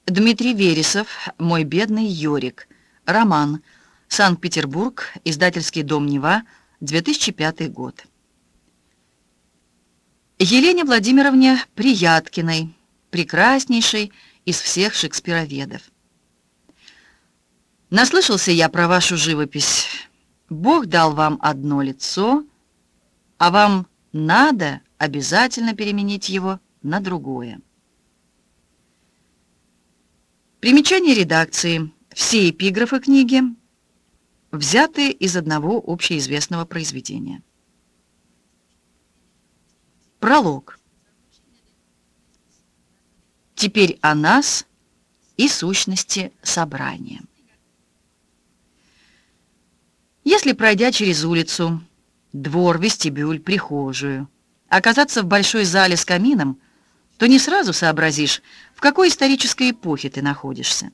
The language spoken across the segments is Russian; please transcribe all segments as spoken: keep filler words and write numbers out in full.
Дмитрий Вересов, «Мой бедный Йорик». Роман. Санкт-Петербург. Издательский дом «Нева», две тысячи пятый год. Елене Владимировне Прияткиной, прекраснейшей из всех шекспироведов. Наслышался я про вашу живопись. Бог дал вам одно лицо, а вам надо обязательно переменить его на другое. Примечание редакции. Все эпиграфы книги взяты из одного общеизвестного произведения. Пролог. Теперь о нас и сущности собрания. Если, пройдя через улицу, двор, вестибюль, прихожую, оказаться в большой зале с камином, то не сразу сообразишь, в какой исторической эпохе ты находишься.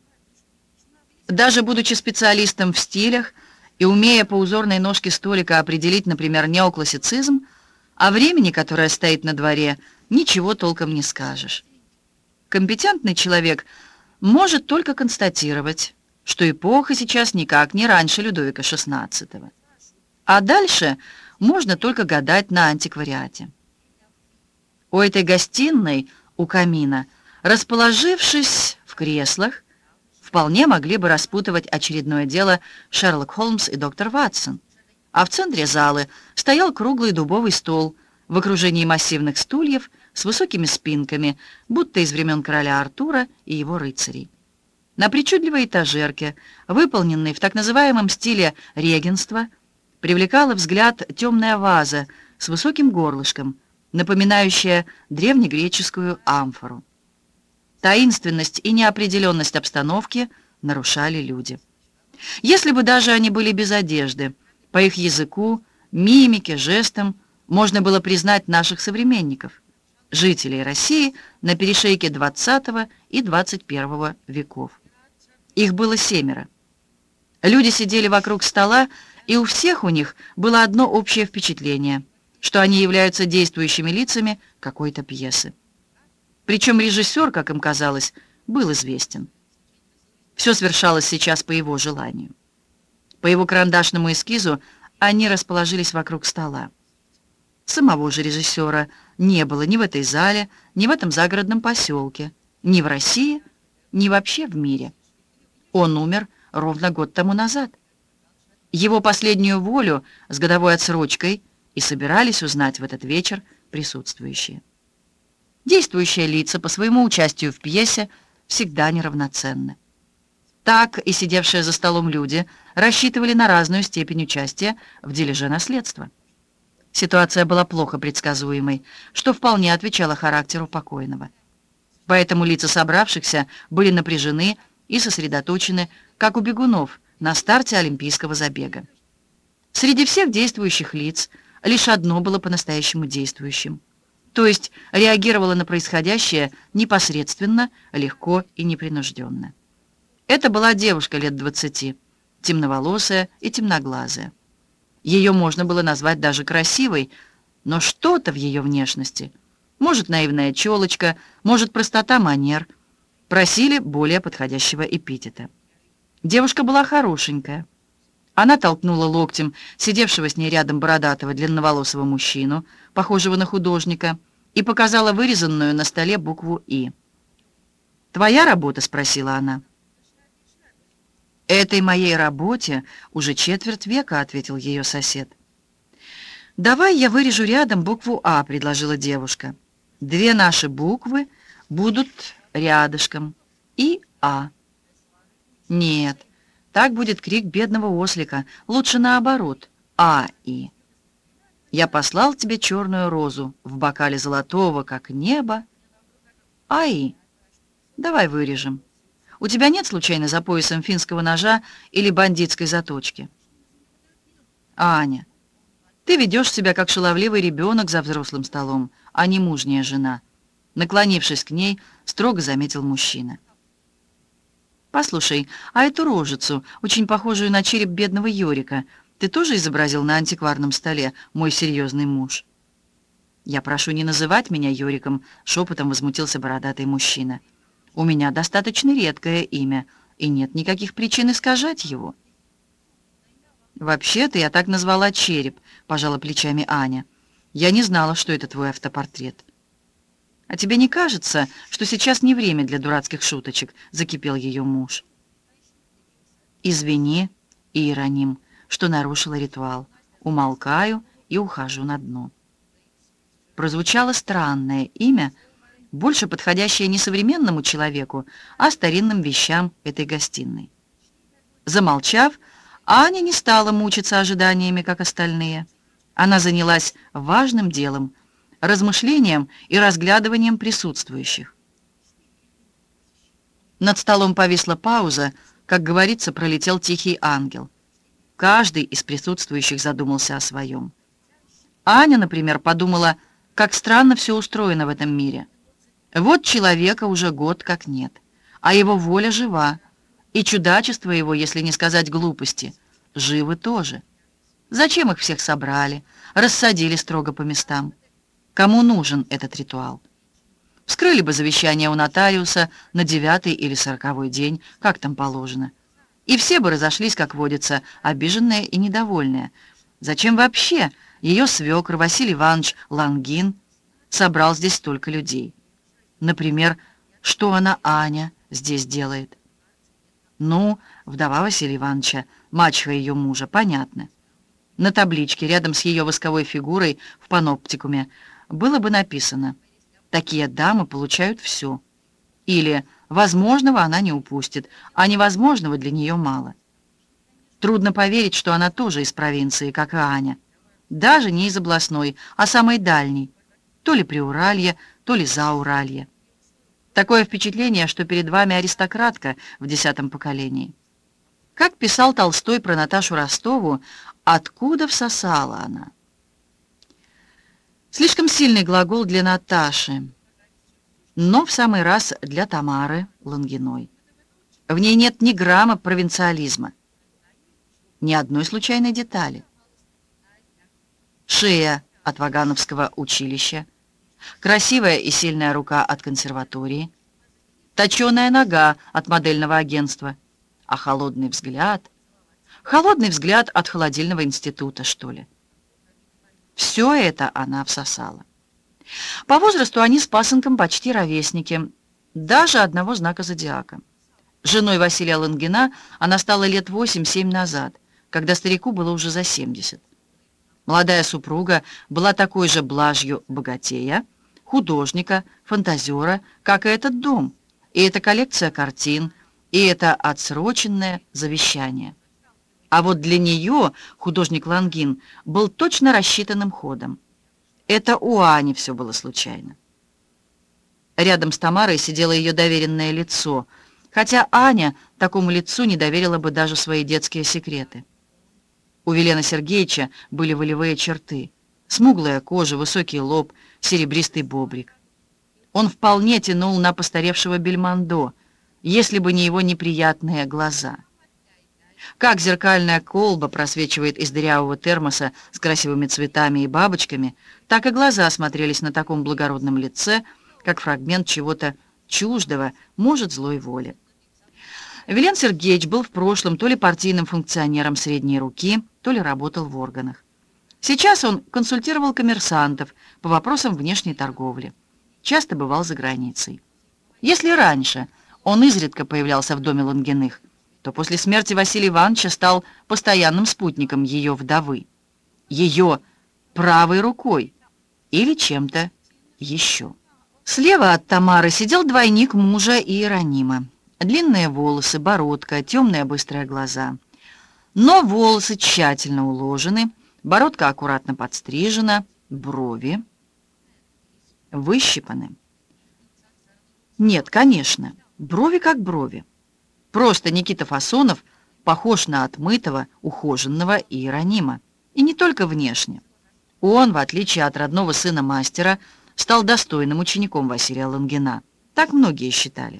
Даже будучи специалистом в стилях и умея по узорной ножке столика определить, например, неоклассицизм, о времени, которое стоит на дворе, ничего толком не скажешь. Компетентный человек может только констатировать, что эпоха сейчас никак не раньше Людовика шестнадцатого. А дальше можно только гадать на антиквариате. У этой гостиной, у камина, расположившись в креслах, вполне могли бы распутывать очередное дело Шерлок Холмс и доктор Ватсон. А в центре залы стоял круглый дубовый стол в окружении массивных стульев с высокими спинками, будто из времен короля Артура и его рыцарей. На причудливой этажерке, выполненной в так называемом стиле регенства, привлекала взгляд темная ваза с высоким горлышком, напоминающая древнегреческую амфору. Таинственность и неопределенность обстановки нарушали люди. Если бы даже они были без одежды, по их языку, мимике, жестам можно было признать наших современников, жителей России на перешейке двадцатого и двадцать первого веков. Их было семеро. Люди сидели вокруг стола, и у всех у них было одно общее впечатление, что они являются действующими лицами какой-то пьесы. Причем режиссер, как им казалось, был известен. Все свершалось сейчас по его желанию. По его карандашному эскизу они расположились вокруг стола. Самого же режиссера не было ни в этой зале, ни в этом загородном поселке, ни в России, ни вообще в мире. Он умер ровно год тому назад. Его последнюю волю с годовой отсрочкой и собирались узнать в этот вечер присутствующие. Действующие лица по своему участию в пьесе всегда неравноценны. Так и сидевшие за столом люди рассчитывали на разную степень участия в дележе наследства. Ситуация была плохо предсказуемой, что вполне отвечало характеру покойного. Поэтому лица собравшихся были напряжены и сосредоточены, как у бегунов на старте олимпийского забега. Среди всех действующих лиц лишь одно было по-настоящему действующим, то есть реагировало на происходящее непосредственно, легко и непринужденно. Это была девушка лет двадцати, темноволосая и темноглазая. Ее можно было назвать даже красивой, но что-то в ее внешности, может, наивная челочка, может, простота манер, просили более подходящего эпитета. Девушка была хорошенькая. Она толкнула локтем сидевшего с ней рядом бородатого длинноволосого мужчину, похожего на художника, и показала вырезанную на столе букву «И». «Твоя работа?» — спросила она. «Этой моей работе уже четверть века», — ответил ее сосед. «Давай я вырежу рядом букву «А», — предложила девушка. «Две наши буквы будут рядышком. И «А». «Нет, так будет крик бедного ослика. Лучше наоборот. А, И. Я послал тебе черную розу в бокале золотого, как небо. А, И. Давай вырежем. У тебя нет случайно за поясом финского ножа или бандитской заточки?» «Аня, ты ведешь себя как шаловливый ребенок за взрослым столом, а не мужняя жена», — наклонившись к ней, строго заметил мужчина. «Послушай, а эту рожицу, очень похожую на череп бедного Йорика, ты тоже изобразил на антикварном столе, мой серьезный муж?» «Я прошу не называть меня Йориком», — шепотом возмутился бородатый мужчина. У меня достаточно редкое имя, и нет никаких причин искажать его». «Вообще-то я так назвала череп», — пожала плечами Аня. «Я не знала, что это твой автопортрет». «А тебе не кажется, что сейчас не время для дурацких шуточек?» — закипел ее муж. «Извини, Иероним, что нарушила ритуал. Умолкаю и ухожу на дно». Прозвучало странное имя, больше подходящее не современному человеку, а старинным вещам этой гостиной. Замолчав, Аня не стала мучиться ожиданиями, как остальные. Она занялась важным делом, размышлением и разглядыванием присутствующих. Над столом повисла пауза, как говорится, пролетел тихий ангел. Каждый из присутствующих задумался о своем. Аня, например, подумала, как странно все устроено в этом мире. Вот человека уже год как нет, а его воля жива, и чудачество его, если не сказать глупости, живы тоже. Зачем их всех собрали, рассадили строго по местам? Кому нужен этот ритуал? Вскрыли бы завещание у нотариуса на девятый или сороковой день, как там положено. И все бы разошлись, как водится, обиженные и недовольные. Зачем вообще ее свекр Василий Иванович Лангин собрал здесь столько людей? Например, что она, Аня, здесь делает? Ну, вдова Василия Ивановича, мачеха ее мужа, понятно. На табличке рядом с ее восковой фигурой в паноптикуме было бы написано: «Такие дамы получают все». Или «Возможного она не упустит, а невозможного для нее мало». Трудно поверить, что она тоже из провинции, как и Аня. Даже не из областной, а самой дальней. То ли Приуралье, то ли Зауралье. Такое впечатление, что перед вами аристократка в десятом поколении. Как писал Толстой про Наташу Ростову, откуда всосала она? Слишком сильный глагол для Наташи, но в самый раз для Тамары Лангиной. В ней нет ни грамма провинциализма, ни одной случайной детали. Шея от Вагановского училища, красивая и сильная рука от консерватории, точеная нога от модельного агентства, а холодный взгляд... Холодный взгляд от холодильного института, что ли. Все это она всосала. По возрасту они с пасынком почти ровесники, даже одного знака зодиака. Женой Василия Лангина она стала лет восемь-семь назад, когда старику было уже за семьдесят. Молодая супруга была такой же блажью богатея, художника, фантазера, как и этот дом, и эта коллекция картин, и это отсроченное завещание. А вот для нее художник Лангин был точно рассчитанным ходом. Это у Ани все было случайно. Рядом с Тамарой сидело ее доверенное лицо, хотя Аня такому лицу не доверила бы даже свои детские секреты. У Велена Сергеевича были волевые черты: смуглая кожа, высокий лоб, серебристый бобрик. Он вполне тянул на постаревшего Бельмондо, если бы не его неприятные глаза. Как зеркальная колба просвечивает из дырявого термоса с красивыми цветами и бабочками, так и глаза смотрелись на таком благородном лице, как фрагмент чего-то чуждого, может, злой воли. Велен Сергеевич был в прошлом то ли партийным функционером средней руки, то ли работал в органах. Сейчас он консультировал коммерсантов по вопросам внешней торговли. Часто бывал за границей. Если раньше он изредка появлялся в доме Лангиных, то после смерти Василия Ивановича стал постоянным спутником ее вдовы, ее правой рукой или чем-то еще. Слева от Тамары сидел двойник мужа Иеронима. Длинные волосы, бородка, темные быстрые глаза. Но волосы тщательно уложены, бородка аккуратно подстрижена, брови выщипаны. Нет, конечно, брови как брови. Просто Никита Фасонов похож на отмытого, ухоженного Иеронима. И не только внешне. Он, в отличие от родного сына мастера, стал достойным учеником Василия Лангина. Так многие считали.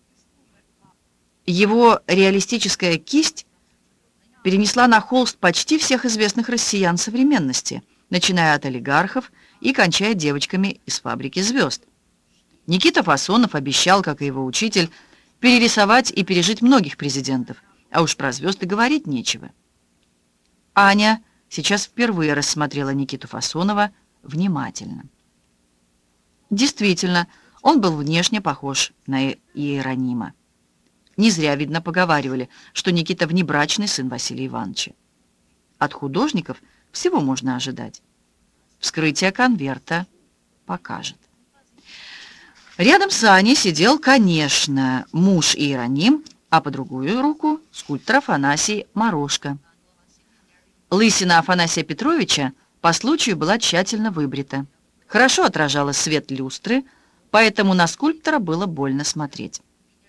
Его реалистическая кисть перенесла на холст почти всех известных россиян современности, начиная от олигархов и кончая девочками из «Фабрики звезд». Никита Фасонов обещал, как и его учитель, перерисовать и пережить многих президентов, а уж про звезд и говорить нечего. Аня сейчас впервые рассмотрела Никиту Фасонова внимательно. Действительно, он был внешне похож на Иеронима. Не зря, видно, поговаривали, что Никита внебрачный сын Василия Ивановича. От художников всего можно ожидать. Вскрытие конверта покажет. Рядом с Аней сидел, конечно, муж Иероним, а по другую руку скульптор Афанасий Морошко. Лысина Афанасия Петровича по случаю была тщательно выбрита. Хорошо отражала свет люстры, поэтому на скульптора было больно смотреть.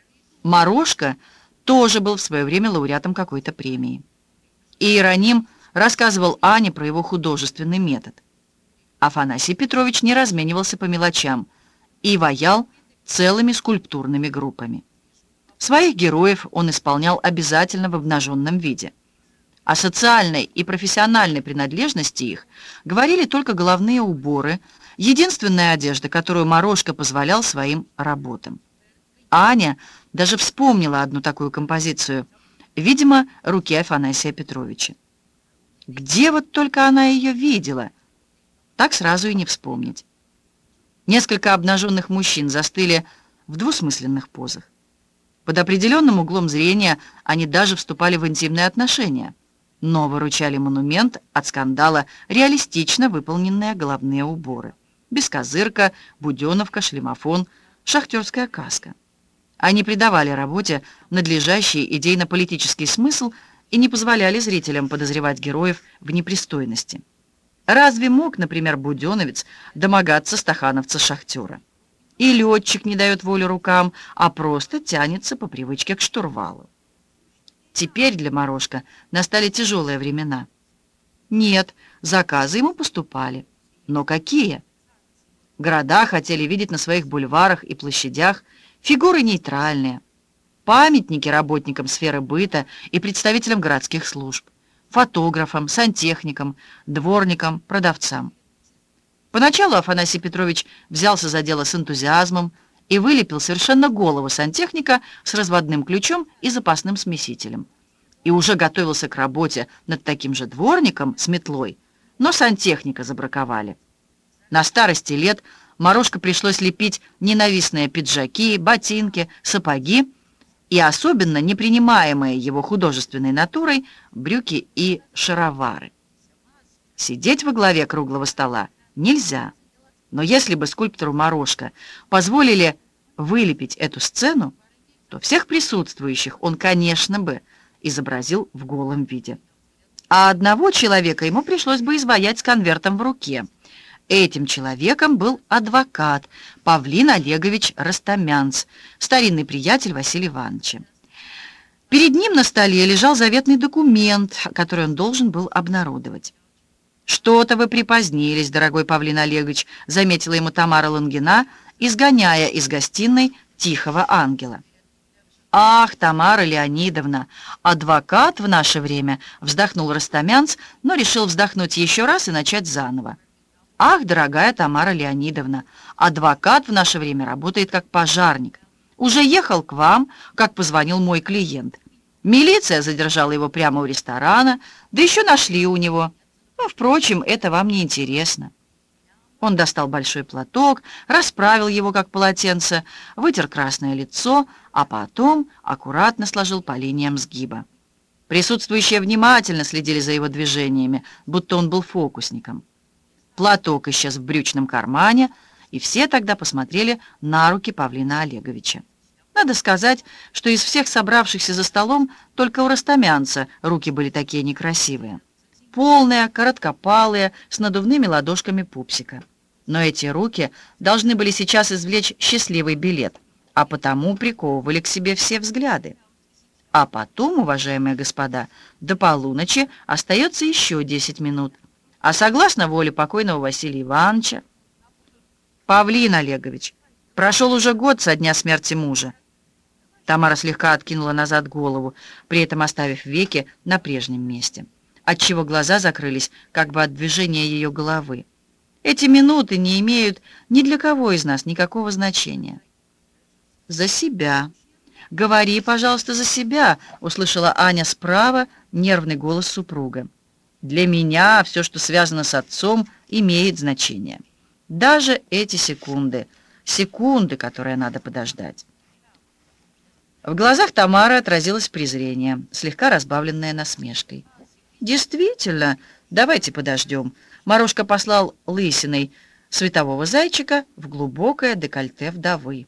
Морошко тоже был в свое время лауреатом какой-то премии. Иероним рассказывал Ане про его художественный метод. Афанасий Петрович не разменивался по мелочам и ваял целыми скульптурными группами. Своих героев он исполнял обязательно в обнаженном виде. О социальной и профессиональной принадлежности их говорили только головные уборы, единственная одежда, которую Морошко позволял своим работам. Аня даже вспомнила одну такую композицию, видимо, руки Афанасия Петровича. Где вот только она ее видела? Так сразу и не вспомнить. Несколько обнаженных мужчин застыли в двусмысленных позах. Под определенным углом зрения они даже вступали в интимные отношения, но выручали монумент от скандала реалистично выполненные головные уборы. Бескозырка, буденовка, шлемофон, шахтерская каска. Они придавали работе надлежащий идейно-политический смысл и не позволяли зрителям подозревать героев в непристойности. Разве мог, например, буденовец домогаться стахановца-шахтера? И летчик не дает волю рукам, а просто тянется по привычке к штурвалу. Теперь для Морошко настали тяжелые времена. Нет, заказы ему поступали. Но какие? Города хотели видеть на своих бульварах и площадях фигуры нейтральные, памятники работникам сферы быта и представителям городских служб, фотографам, сантехникам, дворникам, продавцам. Поначалу Афанасий Петрович взялся за дело с энтузиазмом и вылепил совершенно голого сантехника с разводным ключом и запасным смесителем. И уже готовился к работе над таким же дворником с метлой, но сантехника забраковали. На старости лет Морошко пришлось лепить ненавистные пиджаки, ботинки, сапоги и особенно непринимаемые его художественной натурой брюки и шаровары. Сидеть во главе круглого стола нельзя, но если бы скульптору Морошко позволили вылепить эту сцену, то всех присутствующих он, конечно, бы изобразил в голом виде. А одного человека ему пришлось бы изваять с конвертом в руке. Этим человеком был адвокат Павлин Олегович Ростомянц, старинный приятель Василия Ивановича. Перед ним на столе лежал заветный документ, который он должен был обнародовать. «Что-то вы припозднились, дорогой Павлин Олегович», — заметила ему Тамара Лунгина, изгоняя из гостиной тихого ангела. «Ах, Тамара Леонидовна, адвокат в наше время», — вздохнул Ростомянц, но решил вздохнуть еще раз и начать заново. «Ах, дорогая Тамара Леонидовна, адвокат в наше время работает как пожарник. Уже ехал к вам, как позвонил мой клиент. Милиция задержала его прямо у ресторана, да еще нашли у него. Ну, впрочем, это вам не интересно». Он достал большой платок, расправил его, как полотенце, вытер красное лицо, а потом аккуратно сложил по линиям сгиба. Присутствующие внимательно следили за его движениями, будто он был фокусником. Платок исчез в брючном кармане, и все тогда посмотрели на руки Павлина Олеговича. Надо сказать, что из всех собравшихся за столом только у Ростомянца руки были такие некрасивые. Полные, короткопалые, с надувными ладошками пупсика. Но эти руки должны были сейчас извлечь счастливый билет, а потому приковывали к себе все взгляды. А потом, уважаемые господа, до полуночи остается еще десять минут. А согласно воле покойного Василия Ивановича... Павлин Олегович, прошел уже год со дня смерти мужа. Тамара слегка откинула назад голову, при этом оставив веки на прежнем месте, отчего глаза закрылись как бы от движения ее головы. Эти минуты не имеют ни для кого из нас никакого значения. За себя. «Говори, пожалуйста, за себя», — услышала Аня справа нервный голос супруга. «Для меня все, что связано с отцом, имеет значение. Даже эти секунды, секунды, которые надо подождать». В глазах Тамары отразилось презрение, слегка разбавленное насмешкой. «Действительно, давайте подождем». Морошка послал лысиной светового зайчика в глубокое декольте вдовы.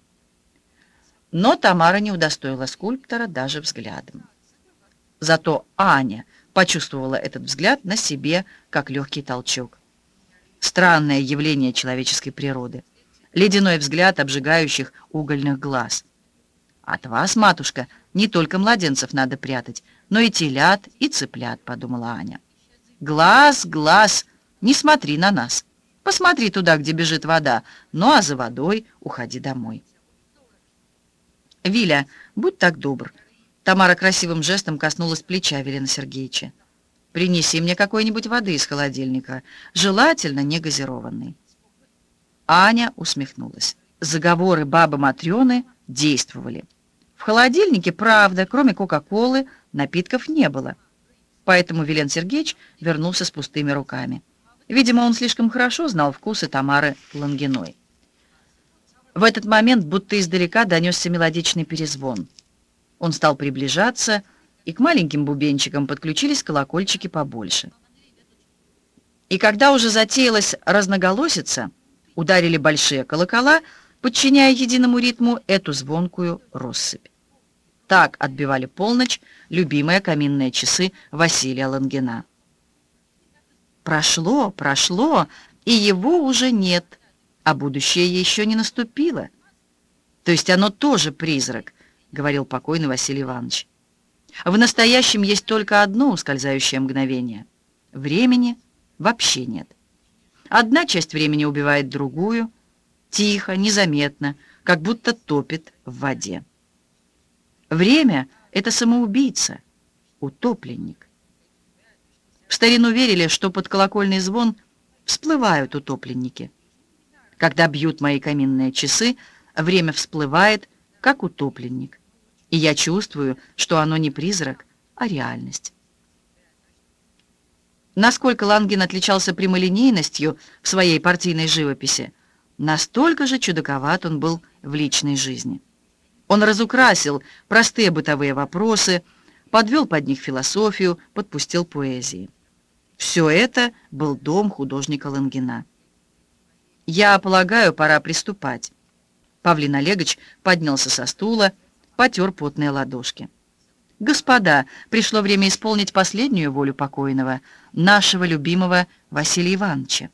Но Тамара не удостоила скульптора даже взглядом. Зато Аня почувствовала этот взгляд на себе, как легкий толчок. Странное явление человеческой природы. Ледяной взгляд обжигающих угольных глаз. «От вас, матушка, не только младенцев надо прятать, но и телят, и цыплят», — подумала Аня. «Глаз, глаз, не смотри на нас. Посмотри туда, где бежит вода, ну а за водой уходи домой». «Виля, будь так добр». Тамара красивым жестом коснулась плеча Велена Сергеевича. «Принеси мне какой-нибудь воды из холодильника, желательно не газированной». Аня усмехнулась. Заговоры бабы Матрёны действовали. В холодильнике, правда, кроме кока-колы, напитков не было. Поэтому Велен Сергеевич вернулся с пустыми руками. Видимо, он слишком хорошо знал вкусы Тамары Лангиной. В этот момент будто издалека донесся мелодичный перезвон. Он стал приближаться, и к маленьким бубенчикам подключились колокольчики побольше. И когда уже затеялась разноголосица, ударили большие колокола, подчиняя единому ритму эту звонкую россыпь. Так отбивали полночь любимые каминные часы Василия Лангина. Прошло, прошло, и его уже нет, а будущее еще не наступило. То есть оно тоже призрак, говорил покойный Василий Иванович. В настоящем есть только одно ускользающее мгновение. Времени вообще нет. Одна часть времени убивает другую, тихо, незаметно, как будто топит в воде. Время — это самоубийца, утопленник. В старину верили, что под колокольный звон всплывают утопленники. Когда бьют мои каминные часы, время всплывает, как утопленник. И я чувствую, что оно не призрак, а реальность. Насколько Лангин отличался прямолинейностью в своей партийной живописи, настолько же чудаковат он был в личной жизни. Он разукрасил простые бытовые вопросы, подвел под них философию, подпустил поэзии. Все это был дом художника Лангина. «Я полагаю, пора приступать». Павлин Олегович поднялся со стула, потер потные ладошки. «Господа, пришло время исполнить последнюю волю покойного, нашего любимого Василия Ивановича».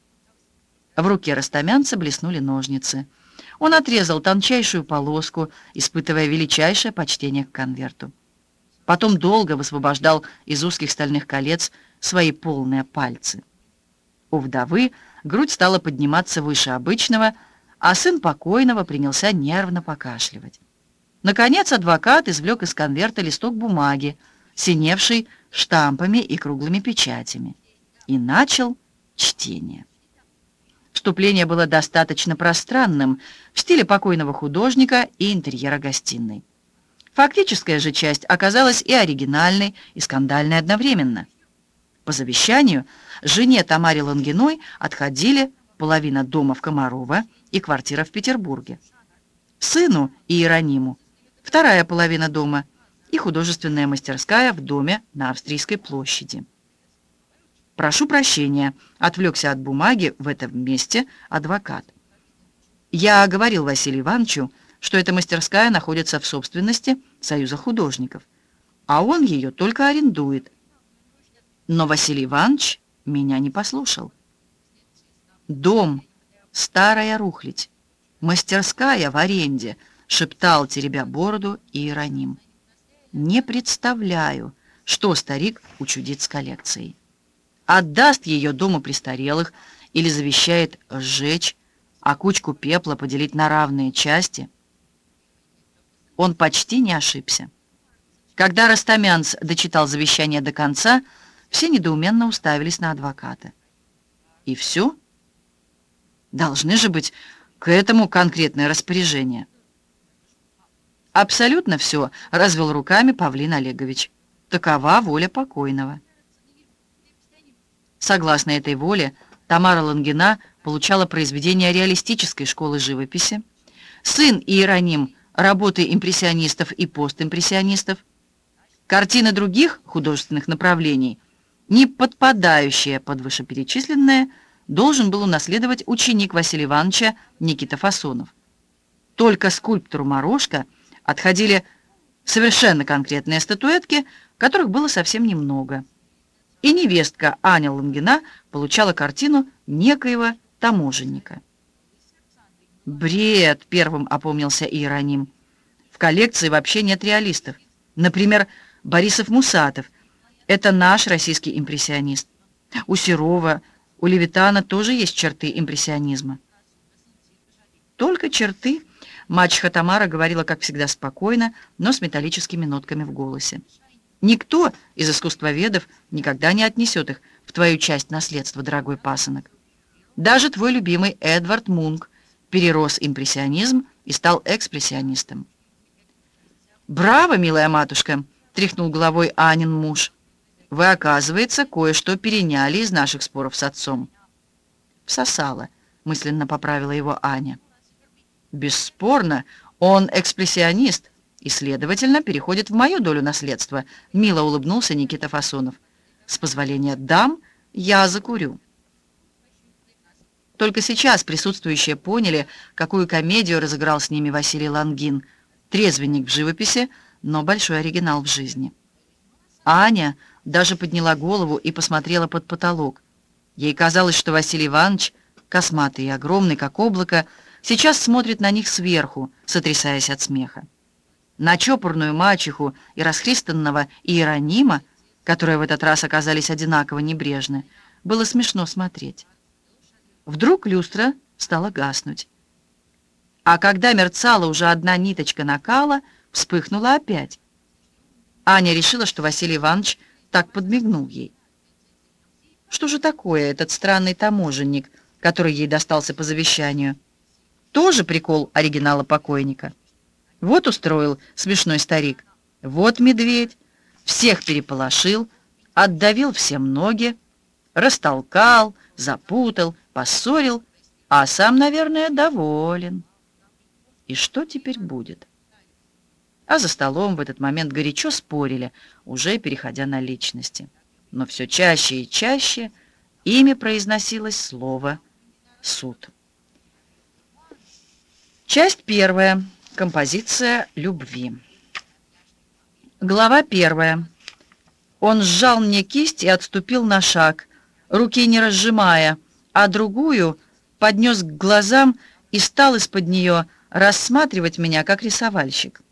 В руке ростомянца блеснули ножницы. Он отрезал тончайшую полоску, испытывая величайшее почтение к конверту. Потом долго высвобождал из узких стальных колец свои полные пальцы. У вдовы грудь стала подниматься выше обычного, а сын покойного принялся нервно покашливать. Наконец адвокат извлек из конверта листок бумаги, синевший штампами и круглыми печатями, и начал чтение. Вступление было достаточно пространным, в стиле покойного художника и интерьера гостиной. Фактическая же часть оказалась и оригинальной, и скандальной одновременно. По завещанию жене Тамаре Лангиной отходили половина дома в Комарово и квартира в Петербурге. Сыну Иерониму вторая половина дома и художественная мастерская в доме на Австрийской площади. «Прошу прощения», — отвлекся от бумаги в этом месте адвокат. «Я говорил Василию Ивановичу, что эта мастерская находится в собственности Союза художников, а он ее только арендует. Но Василий Иванович меня не послушал. Дом — старая рухлядь, мастерская в аренде», — шептал, теребя бороду, Иероним. «Не представляю, что старик учудит с коллекцией. Отдаст ее дому престарелых или завещает сжечь, а кучку пепла поделить на равные части». Он почти не ошибся. Когда Ростомянц дочитал завещание до конца, все недоуменно уставились на адвоката. И все? Должны же быть к этому конкретные распоряжения. Абсолютно все, развел руками Павлин Олегович. Такова воля покойного. Согласно этой воле, Тамара Лангина получала произведения реалистической школы живописи, сын Иероним — работы импрессионистов и постимпрессионистов, картины других художественных направлений, не подпадающие под вышеперечисленное, должен был унаследовать ученик Василия Ивановича Никита Фасонов. Только скульптору Морошко отходили совершенно конкретные статуэтки, которых было совсем немного. И невестка Аня Лангина получала картину некоего таможенника. «Бред!» — первым опомнился Иероним. «В коллекции вообще нет реалистов. Например, Борисов-Мусатов. Это наш российский импрессионист. У Серова, у Левитана тоже есть черты импрессионизма». «Только черты», — мачеха Тамара говорила, как всегда, спокойно, но с металлическими нотками в голосе. «Никто из искусствоведов никогда не отнесет их в твою часть наследства, дорогой пасынок. Даже твой любимый Эдвард Мунк перерос импрессионизм и стал экспрессионистом». «Браво, милая матушка!» — тряхнул головой Анин муж. «Вы, оказывается, кое-что переняли из наших споров с отцом». «Всосала», — мысленно поправила его Аня. «Бесспорно, он экспрессионист и, следовательно, переходит в мою долю наследства», — мило улыбнулся Никита Фасонов. «С позволения дам, я закурю». Только сейчас присутствующие поняли, какую комедию разыграл с ними Василий Лангин. Трезвенник в живописи, но большой оригинал в жизни. Аня даже подняла голову и посмотрела под потолок. Ей казалось, что Василий Иванович, косматый и огромный, как облако, сейчас смотрит на них сверху, сотрясаясь от смеха. На чопорную мачеху и расхристанного Иеронима, которые в этот раз оказались одинаково небрежны, было смешно смотреть. Вдруг люстра стала гаснуть. А когда мерцала уже одна ниточка накала, вспыхнула опять. Аня решила, что Василий Иванович так подмигнул ей. Что же такое этот странный таможенник, который ей достался по завещанию? Тоже прикол оригинала покойника. Вот устроил смешной старик, вот медведь, всех переполошил, отдавил всем ноги, растолкал, запутал, поссорил, а сам, наверное, доволен. И что теперь будет? А за столом в этот момент горячо спорили, уже переходя на личности. Но все чаще и чаще ими произносилось слово «суд». Часть первая. Композиция любви. Глава первая. Он сжал мне кисть и отступил на шаг, руки не разжимая, а другую поднес к глазам и стал из-под нее рассматривать меня как рисовальщик.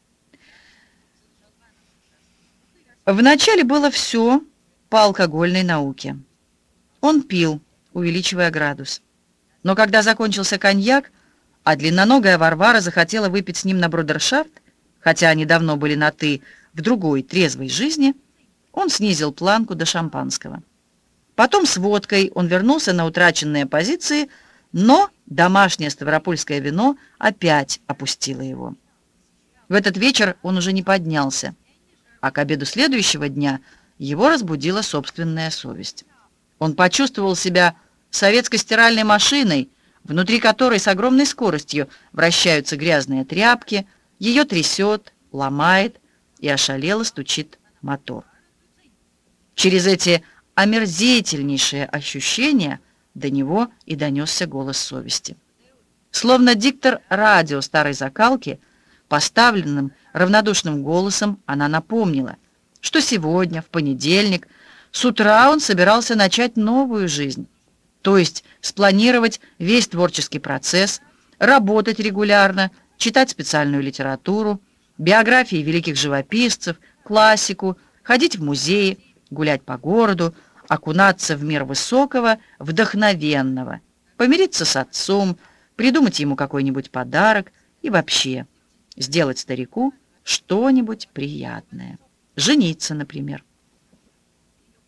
Вначале было все по алкогольной науке. Он пил, увеличивая градус. Но когда закончился коньяк, а длинноногая Варвара захотела выпить с ним на брудершафт, хотя они давно были на «ты» в другой трезвой жизни, он снизил планку до шампанского. Потом с водкой он вернулся на утраченные позиции, но домашнее ставропольское вино опять опустило его. В этот вечер он уже не поднялся, а к обеду следующего дня его разбудила собственная совесть. Он почувствовал себя советской стиральной машиной, внутри которой с огромной скоростью вращаются грязные тряпки, ее трясет, ломает и ошалело стучит мотор. Через эти омерзительнейшие ощущения до него и донесся голос совести. Словно диктор радио старой закалки, поставленным равнодушным голосом она напомнила, что сегодня, в понедельник, с утра он собирался начать новую жизнь, то есть спланировать весь творческий процесс, работать регулярно, читать специальную литературу, биографии великих живописцев, классику, ходить в музеи, гулять по городу, окунаться в мир высокого, вдохновенного, помириться с отцом, придумать ему какой-нибудь подарок и вообще сделать старику что-нибудь приятное. Жениться, например.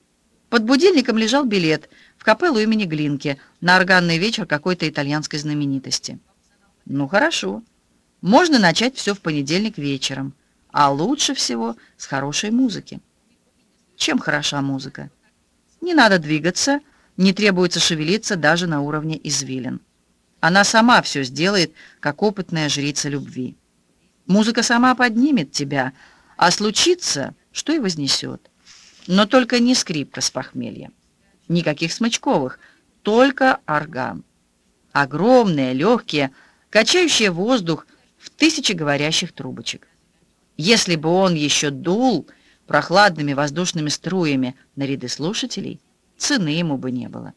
Под будильником лежал билет в капеллу имени Глинки на органный вечер какой-то итальянской знаменитости. Ну хорошо, можно начать все в понедельник вечером, а лучше всего с хорошей музыки. Чем хороша музыка? Не надо двигаться, не требуется шевелиться даже на уровне извилин. Она сама все сделает, как опытная жрица любви. Музыка сама поднимет тебя, а случится, что и вознесет. Но только не скрипка с похмелья. Никаких смычковых, только орган. Огромные, легкие, качающие воздух в тысячи говорящих трубочек. Если бы он еще дул прохладными воздушными струями на ряды слушателей, цены ему бы не было.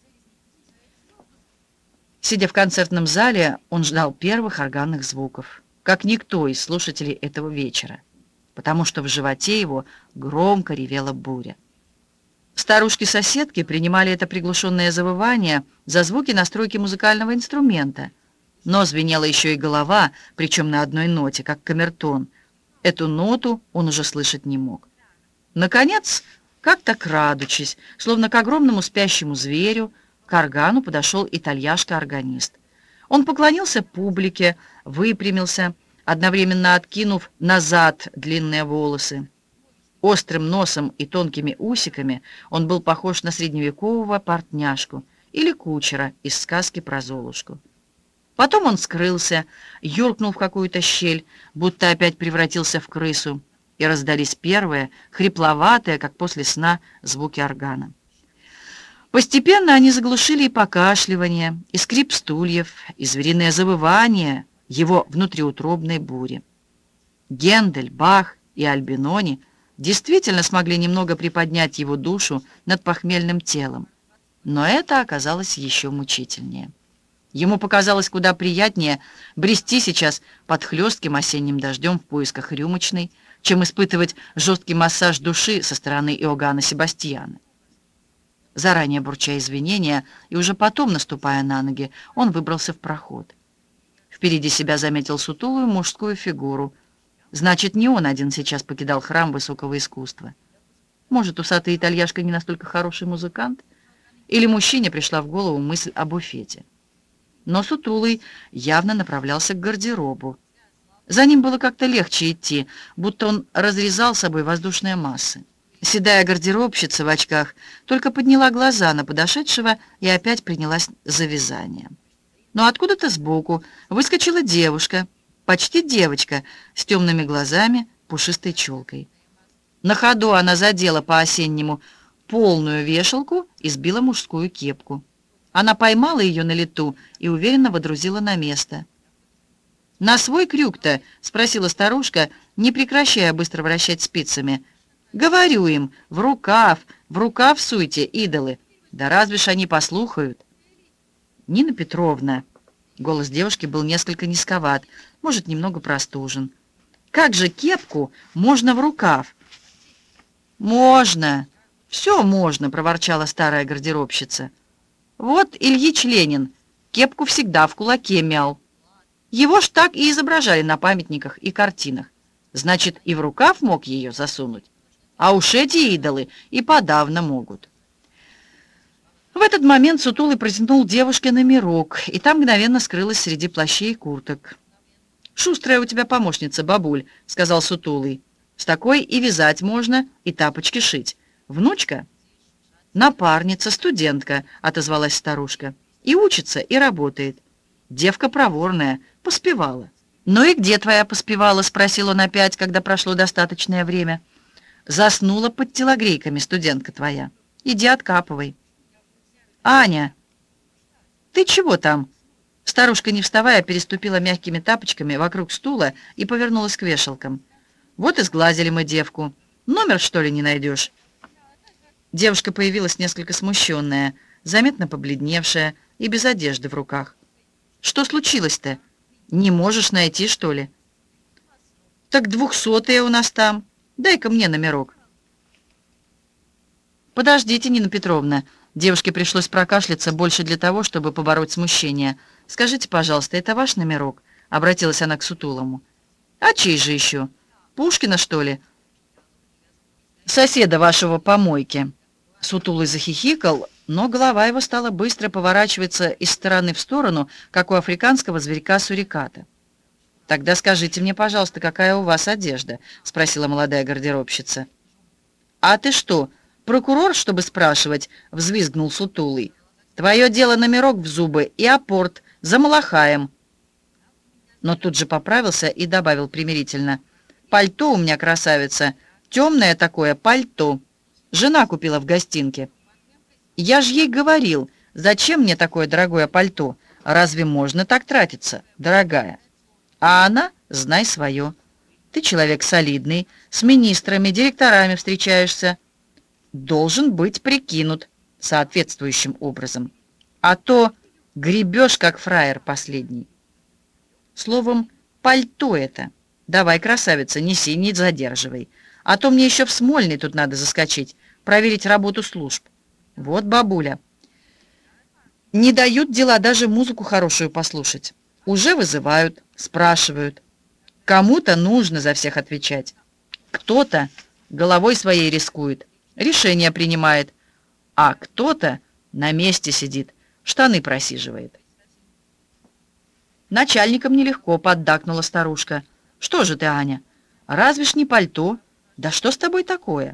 Сидя в концертном зале, он ждал первых органных звуков, как никто из слушателей этого вечера, потому что в животе его громко ревела буря. Старушки-соседки принимали это приглушенное завывание за звуки настройки музыкального инструмента, но звенела еще и голова, причем на одной ноте, как камертон. Эту ноту он уже слышать не мог. Наконец, как-то крадучись, словно к огромному спящему зверю, к органу подошел итальяшка-органист. Он поклонился публике, выпрямился, одновременно откинув назад длинные волосы. Острым носом и тонкими усиками он был похож на средневекового портняшку или кучера из сказки про Золушку. Потом он скрылся, юркнул в какую-то щель, будто опять превратился в крысу, и раздались первые, хрипловатые, как после сна, звуки органа. Постепенно они заглушили и покашливание, и скрип стульев, и звериное завывание его внутриутробной бури. Гендель, Бах и Альбинони действительно смогли немного приподнять его душу над похмельным телом, но это оказалось еще мучительнее. Ему показалось куда приятнее брести сейчас под хлестким осенним дождем в поисках рюмочной, чем испытывать жесткий массаж души со стороны Иоганна Себастьяна. Заранее бурча извинения и уже потом, наступая на ноги, он выбрался в проход. Впереди себя заметил сутулую мужскую фигуру. Значит, не он один сейчас покидал храм высокого искусства. Может, усатый итальяшка не настолько хороший музыкант? Или мужчине пришла в голову мысль о буфете? Но сутулый явно направлялся к гардеробу. За ним было как-то легче идти, будто он разрезал собой воздушные массы. Седая гардеробщица в очках только подняла глаза на подошедшего и опять принялась за вязание. Но откуда-то сбоку выскочила девушка, почти девочка, с темными глазами, пушистой челкой. На ходу она задела по-осеннему полную вешалку и сбила мужскую кепку. Она поймала ее на лету и уверенно водрузила на место. «На свой крюк-то?» — спросила старушка, не прекращая быстро вращать спицами. «Говорю им, в рукав, в рукав суйте, идолы. Да разве ж они послухают?» «Нина Петровна», — голос девушки был несколько низковат, может, немного простужен. «Как же кепку можно в рукав?» «Можно, все можно», — проворчала старая гардеробщица. «Вот Ильич Ленин кепку всегда в кулаке мял. Его ж так и изображали на памятниках и картинах. Значит, и в рукав мог ее засунуть. А уж эти идолы и подавно могут». В этот момент сутулый протянул девушке номерок, и там мгновенно скрылась среди плащей и курток. «Шустрая у тебя помощница, бабуль», — сказал сутулый. «С такой и вязать можно, и тапочки шить. Внучка?» «Напарница, студентка», — отозвалась старушка. «И учится, и работает. Девка проворная, поспевала». «Ну и где твоя поспевала?» — спросил он опять, когда прошло достаточное время. «Заснула под телогрейками студентка твоя. Иди откапывай». «Аня, ты чего там?» Старушка, не вставая, переступила мягкими тапочками вокруг стула и повернулась к вешалкам. «Вот и сглазили мы девку. Номер, что ли, не найдешь?» Девушка появилась несколько смущенная, заметно побледневшая и без одежды в руках. «Что случилось-то? Не можешь найти, что ли?» «Так двухсотые у нас там. Дай-ка мне номерок». «Подождите, Нина Петровна». Девушке пришлось прокашляться больше для того, чтобы побороть смущение. «Скажите, пожалуйста, это ваш номерок?» — обратилась она к сутулому. «А чей же еще? Пушкина, что ли?» «Соседа вашего помойки». Сутулый захихикал, но голова его стала быстро поворачиваться из стороны в сторону, как у африканского зверька-суриката. «Тогда скажите мне, пожалуйста, какая у вас одежда?» — спросила молодая гардеробщица. «А ты что, прокурор, чтобы спрашивать?» — взвизгнул Сутулый. «Твое дело номерок в зубы и апорт. За малахаем». Но тут же поправился и добавил примирительно. «Пальто у меня, красавица, темное такое пальто. Жена купила в гостинке. Я ж ей говорил, зачем мне такое дорогое пальто? Разве можно так тратиться, дорогая? А она, знай свое. Ты человек солидный, с министрами, директорами встречаешься. Должен быть прикинут соответствующим образом. А то гребешь, как фраер последний. Словом, пальто это. Давай, красавица, неси, не задерживай. А то мне еще в Смольный тут надо заскочить, проверить работу служб. Вот бабуля. Не дают дела даже музыку хорошую послушать. Уже вызывают, спрашивают. Кому-то нужно за всех отвечать. Кто-то головой своей рискует, решение принимает, а кто-то на месте сидит, штаны просиживает. Начальникам нелегко, поддакнула старушка. Что же ты, Аня, разве ж не пальто? Да что с тобой такое?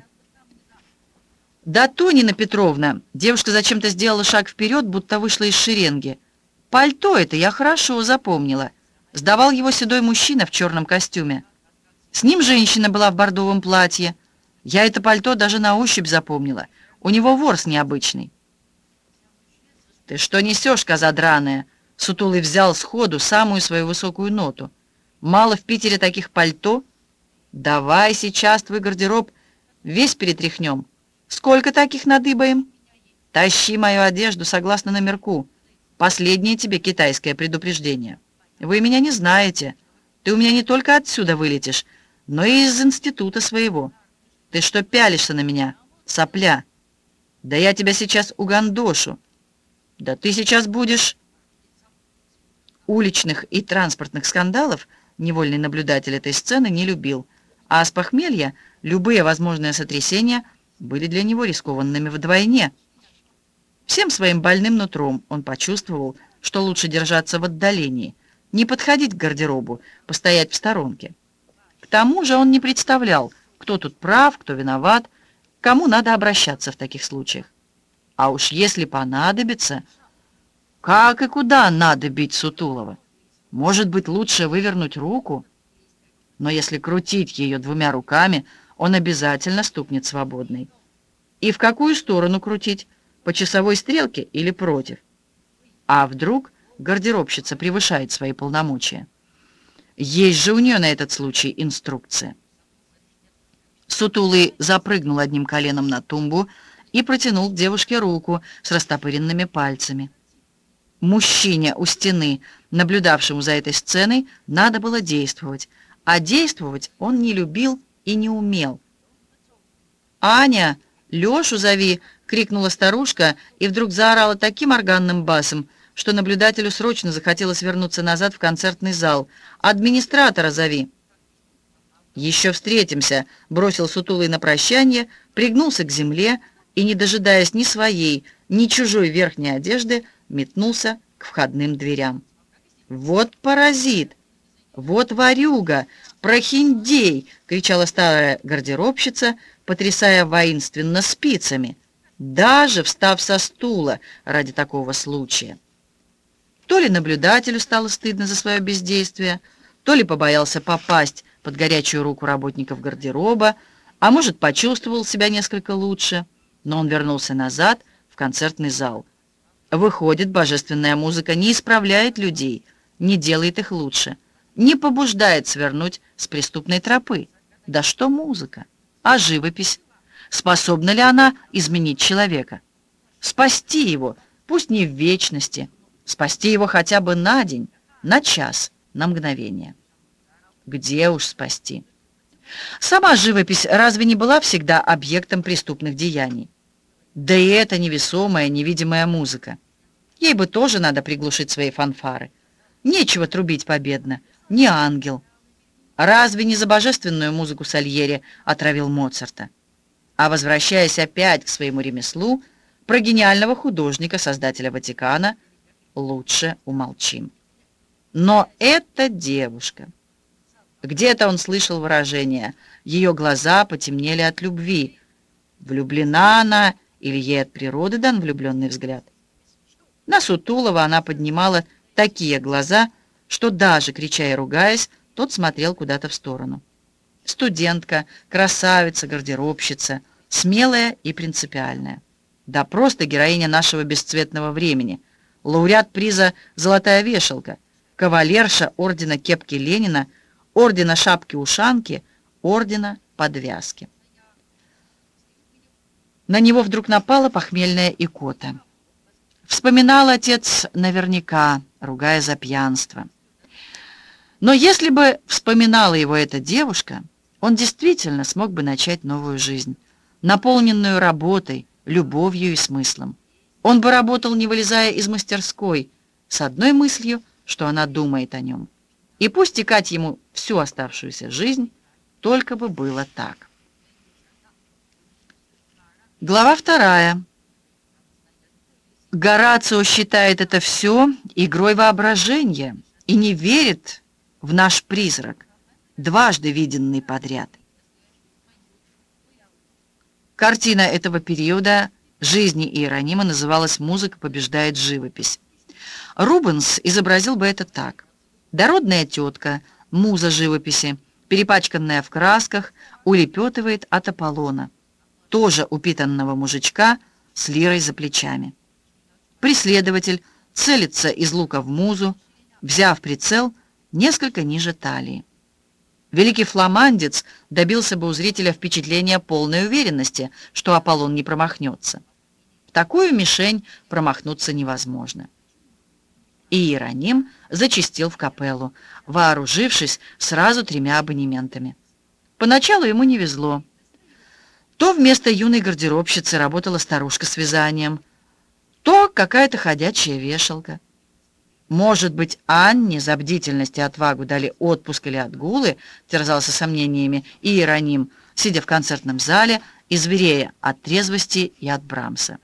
Да то, Нина Петровна, девушка зачем-то сделала шаг вперед, будто вышла из шеренги. Пальто это я хорошо запомнила. Сдавал его седой мужчина в черном костюме. С ним женщина была в бордовом платье. Я это пальто даже на ощупь запомнила. У него ворс необычный. «Ты что несешь, коза драная?» Сутулый взял сходу самую свою высокую ноту. «Мало в Питере таких пальто? Давай сейчас твой гардероб весь перетряхнем. Сколько таких надыбаем? Тащи мою одежду согласно номерку. Последнее тебе китайское предупреждение. Вы меня не знаете. Ты у меня не только отсюда вылетишь, но и из института своего. Ты что пялишься на меня, сопля? Да я тебя сейчас угандошу. Да ты сейчас будешь...» Уличных и транспортных скандалов невольный наблюдатель этой сцены не любил, а с похмелья любые возможные сотрясения были для него рискованными вдвойне. Всем своим больным нутром он почувствовал, что лучше держаться в отдалении, не подходить к гардеробу, постоять в сторонке. К тому же он не представлял, кто тут прав, кто виноват, к кому надо обращаться в таких случаях. А уж если понадобится... Как и куда надо бить Сутулова? Может быть, лучше вывернуть руку? Но если крутить ее двумя руками, он обязательно стукнет свободной. И в какую сторону крутить? По часовой стрелке или против? А вдруг гардеробщица превышает свои полномочия? Есть же у нее на этот случай инструкция. Сутулый запрыгнул одним коленом на тумбу и протянул к девушке руку с растопыренными пальцами. Мужчине у стены, наблюдавшему за этой сценой, надо было действовать, а действовать он не любил и не умел. «Аня, Лешу зови!» — крикнула старушка и вдруг заорала таким органным басом, что наблюдателю срочно захотелось вернуться назад в концертный зал. «Администратора зови!» «Еще встретимся!» — бросил Сутулый на прощание, пригнулся к земле и, не дожидаясь ни своей, ни чужой верхней одежды, метнулся к входным дверям. «Вот паразит! Вот ворюга! Прохиндей!» — кричала старая гардеробщица, потрясая воинственно спицами, даже встав со стула ради такого случая. То ли наблюдателю стало стыдно за свое бездействие, то ли побоялся попасть под горячую руку работников гардероба, а может, почувствовал себя несколько лучше, но он вернулся назад в концертный зал. Выходит, божественная музыка не исправляет людей, не делает их лучше, не побуждает свернуть с преступной тропы. Да что музыка? А живопись? Способна ли она изменить человека? Спасти его, пусть не в вечности, спасти его хотя бы на день, на час, на мгновение. Где уж спасти? Сама живопись разве не была всегда объектом преступных деяний? Да и эта невесомая, невидимая музыка. Ей бы тоже надо приглушить свои фанфары. Нечего трубить победно, не ангел. Разве не за божественную музыку Сальери отравил Моцарта? А возвращаясь опять к своему ремеслу, про гениального художника, создателя Ватикана, лучше умолчим. Но эта девушка... Где-то он слышал выражение «ее глаза потемнели от любви». Влюблена она или ей от природы дан влюбленный взгляд? На Сутулова она поднимала такие глаза, что даже, крича и ругаясь, тот смотрел куда-то в сторону. Студентка, красавица, гардеробщица, смелая и принципиальная. Да просто героиня нашего бесцветного времени, лауреат приза «Золотая вешалка», кавалерша ордена Кепки Ленина, ордена Шапки-Ушанки, ордена Подвязки. На него вдруг напала похмельная икота. Вспоминал отец наверняка, ругая за пьянство. Но если бы вспоминала его эта девушка, он действительно смог бы начать новую жизнь, наполненную работой, любовью и смыслом. Он бы работал, не вылезая из мастерской, с одной мыслью, что она думает о нем. И пусть текать ему всю оставшуюся жизнь, только бы было так. Глава вторая. Горацио считает это все игрой воображения и не верит в наш призрак, дважды виденный подряд. Картина этого периода жизни Иеронима называлась «Музыка побеждает живопись». Рубенс изобразил бы это так. Дородная тетка, муза живописи, перепачканная в красках, улепетывает от Аполлона, тоже упитанного мужичка с лирой за плечами. Преследователь целится из лука в музу, взяв прицел несколько ниже талии. Великий фламандец добился бы у зрителя впечатления полной уверенности, что Аполлон не промахнется. В такую мишень промахнуться невозможно. И Иероним зачастил в капеллу, вооружившись сразу тремя абонементами. Поначалу ему не везло. То вместо юной гардеробщицы работала старушка с вязанием, то какая-то ходячая вешалка. Может быть, Анне за бдительность и отвагу дали отпуск или отгулы, терзался сомнениями и Иероним, сидя в концертном зале и зверея от трезвости и от Брамса.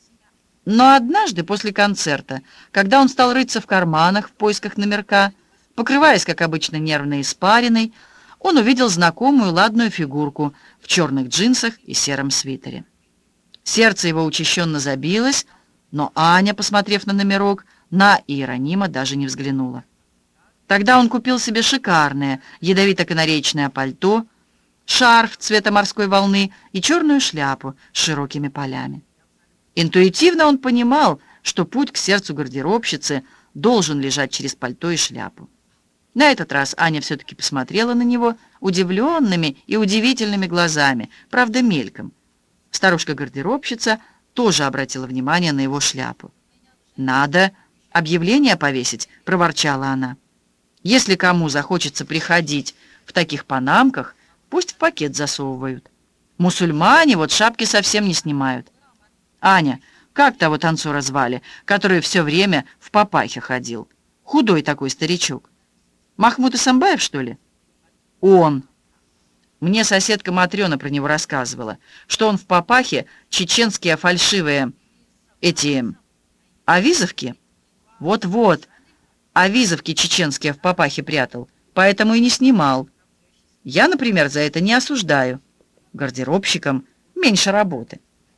Но однажды после концерта, когда он стал рыться в карманах в поисках номерка, покрываясь, как обычно, нервной испариной, он увидел знакомую ладную фигурку в черных джинсах и сером свитере. Сердце его учащенно забилось, но Аня, посмотрев на номерок, на Иеронима даже не взглянула. Тогда он купил себе шикарное ядовито-канаречное пальто, шарф цвета морской волны и черную шляпу с широкими полями. Интуитивно он понимал, что путь к сердцу гардеробщицы должен лежать через пальто и шляпу. На этот раз Аня все-таки посмотрела на него удивленными и удивительными глазами, правда, мельком. Старушка-гардеробщица тоже обратила внимание на его шляпу. «Надо объявление повесить», — проворчала она. «Если кому захочется приходить в таких панамках, пусть в пакет засовывают. Мусульмане вот шапки совсем не снимают. Аня, как того танцора звали, который все время в папахе ходил? Худой такой старичок. Махмуд Исамбаев, что ли?» «Он». Мне соседка Матрена про него рассказывала, что он в папахе чеченские фальшивые эти авизовки. Вот-вот, авизовки чеченские в папахе прятал, поэтому и не снимал. Я, например, за это не осуждаю. Гардеробщикам меньше работы.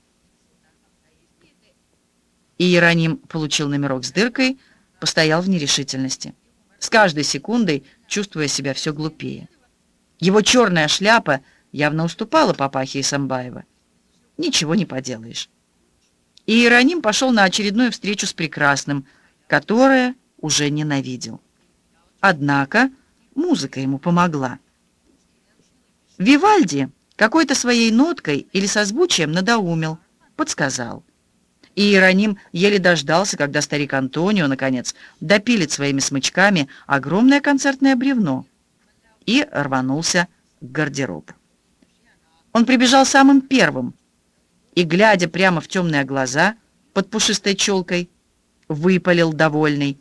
И Иероним получил номерок с дыркой, постоял в нерешительности, с каждой секундой чувствуя себя все глупее. Его черная шляпа явно уступала папахе Исамбаева. Ничего не поделаешь. И Иероним пошел на очередную встречу с прекрасным, которое уже ненавидел. Однако музыка ему помогла. Вивальди какой-то своей ноткой или созвучием надоумил, подсказал. И Иероним еле дождался, когда старик Антонио, наконец, допилит своими смычками огромное концертное бревно и рванулся к гардеробу. Он прибежал самым первым и, глядя прямо в темные глаза под пушистой челкой, выпалил довольный: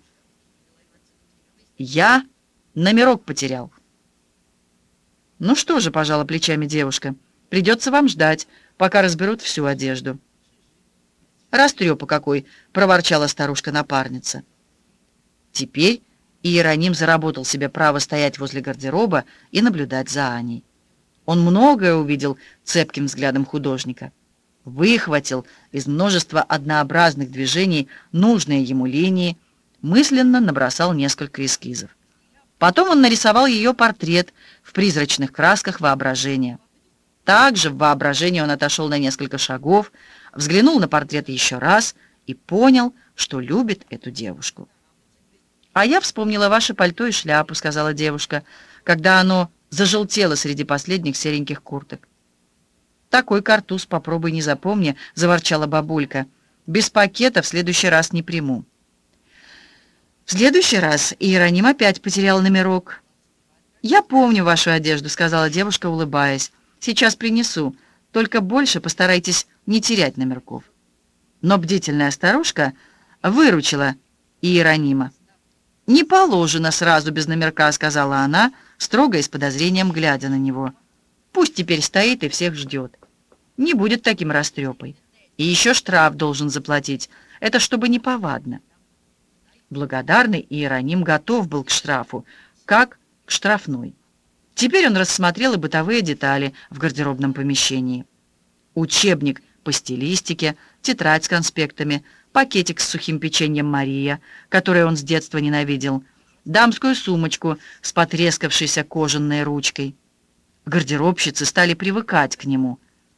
«Я номерок потерял». «Ну что же», — пожала плечами девушка, — «придется вам ждать. пока разберут всю одежду. «Растрепа какой!» — проворчала старушка-напарница. Теперь Иероним заработал себе право стоять возле гардероба и наблюдать за Аней. Он многое увидел цепким взглядом художника. Выхватил из множества однообразных движений нужные ему линии, мысленно набросал несколько эскизов. Потом он нарисовал ее портрет в призрачных красках воображения. Также в воображении он отошел на несколько шагов, взглянул на портрет еще раз и понял, что любит эту девушку. «А я вспомнила ваше пальто и шляпу», — сказала девушка, когда оно зажелтело среди последних сереньких курток. «Такой картуз попробуй не запомни», — заворчала бабулька. «Без пакета в следующий раз не приму». В следующий раз Иероним опять потерял номерок. «Я помню вашу одежду», — сказала девушка, улыбаясь. «Сейчас принесу, только больше постарайтесь не терять номерков». Но бдительная старушка выручила Иеронима. «Не положено сразу без номерка», — сказала она, строго и с подозрением глядя на него. «Пусть теперь стоит и всех ждет. Не будет таким растрепой. И еще штраф должен заплатить. Это чтобы неповадно». Благодарный Иероним готов был к штрафу, как к штрафной. Теперь он рассмотрел и бытовые детали в гардеробном помещении. Учебник по стилистике, тетрадь с конспектами, пакетик с сухим печеньем Мария, который он с детства ненавидел, дамскую сумочку с потрескавшейся кожаной ручкой. Гардеробщицы стали привыкать к нему.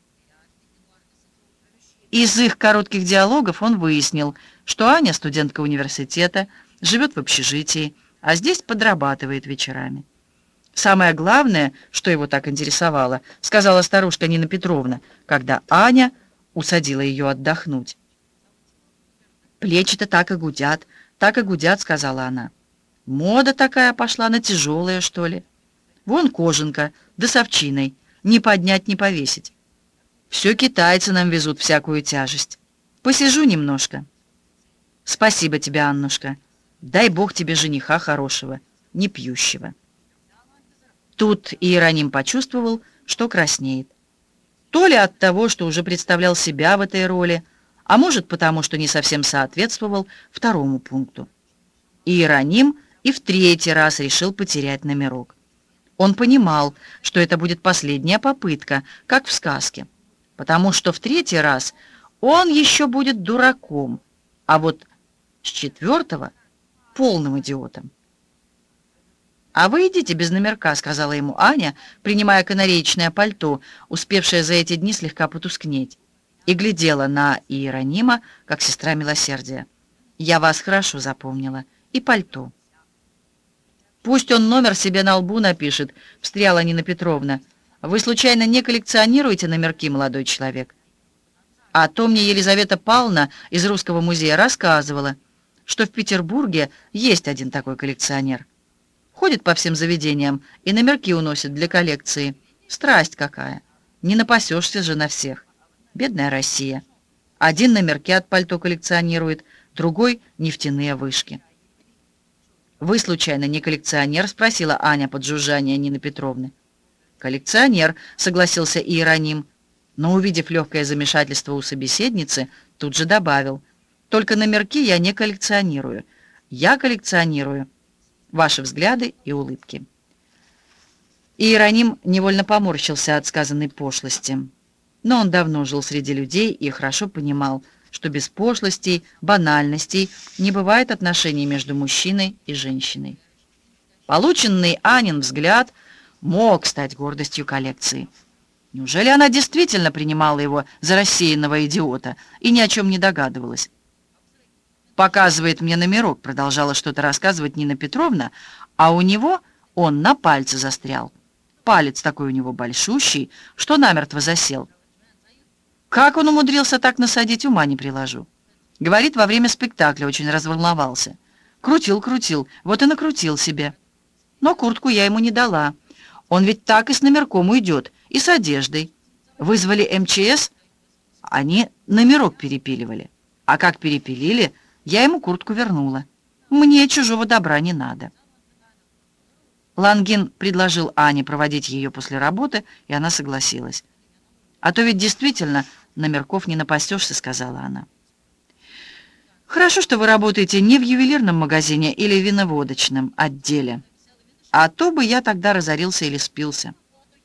Из их коротких диалогов он выяснил, что Аня, студентка университета, живет в общежитии, а здесь подрабатывает вечерами. «Самое главное, что его так интересовало», — сказала старушка Нина Петровна, когда Аня усадила ее отдохнуть. «Плечи-то так и гудят, так и гудят», — сказала она. «Мода такая пошла на тяжелые, что ли. Вон кожанка, да с овчиной, не поднять, не повесить. Все китайцы нам везут всякую тяжесть. Посижу немножко». «Спасибо тебе, Аннушка. Дай Бог тебе жениха хорошего, не пьющего». Тут Иероним почувствовал, что краснеет. То ли от того, что уже представлял себя в этой роли, а может потому, что не совсем соответствовал второму пункту. Иероним и в третий раз решил потерять номерок. Он понимал, что это будет последняя попытка, как в сказке, потому что в третий раз он еще будет дураком, а вот с четвертого — полным идиотом. «А вы идите без номерка», — сказала ему Аня, принимая канареечное пальто, успевшее за эти дни слегка потускнеть, и глядела на Иеронима, как сестра милосердия. «Я вас хорошо запомнила. И пальто». «Пусть он номер себе на лбу напишет», — встряла Нина Петровна. «Вы, случайно, не коллекционируете номерки, молодой человек?» «А то мне Елизавета Павловна из Русского музея рассказывала, что в Петербурге есть один такой коллекционер. Ходит по всем заведениям и номерки уносит для коллекции. Страсть какая! Не напасешься же на всех. Бедная Россия. Один номерки от пальто коллекционирует, другой — нефтяные вышки». «Вы, случайно, не коллекционер?» — спросила Аня под жужжание Нины Петровны. «Коллекционер», — согласился Иероним, но, увидев легкое замешательство у собеседницы, тут же добавил: «Только номерки я не коллекционирую. Я коллекционирую ваши взгляды и улыбки». Иероним невольно поморщился от сказанной пошлости. Но он давно жил среди людей и хорошо понимал, что без пошлостей, банальностей не бывает отношений между мужчиной и женщиной. Полученный Анин взгляд мог стать гордостью коллекции. Неужели она действительно принимала его за рассеянного идиота и ни о чем не догадывалась? «Показывает мне номерок», — продолжала что-то рассказывать Нина Петровна, а у него он на пальце застрял. Палец такой у него большущий, что намертво засел. Как он умудрился так насадить, ума не приложу. Говорит, во время спектакля очень разволновался. Крутил, крутил, вот и накрутил себе. Но куртку я ему не дала. Он ведь так и с номерком уйдет, и с одеждой. Вызвали эм че эс, они номерок перепиливали. А как перепилили, я ему куртку вернула. Мне чужого добра не надо». Лангин предложил Ане проводить ее после работы, и она согласилась. А то ведь действительно номерков не напасешься», — сказала она. «Хорошо, что вы работаете не в ювелирном магазине или виноводочном отделе, а то бы я тогда разорился или спился».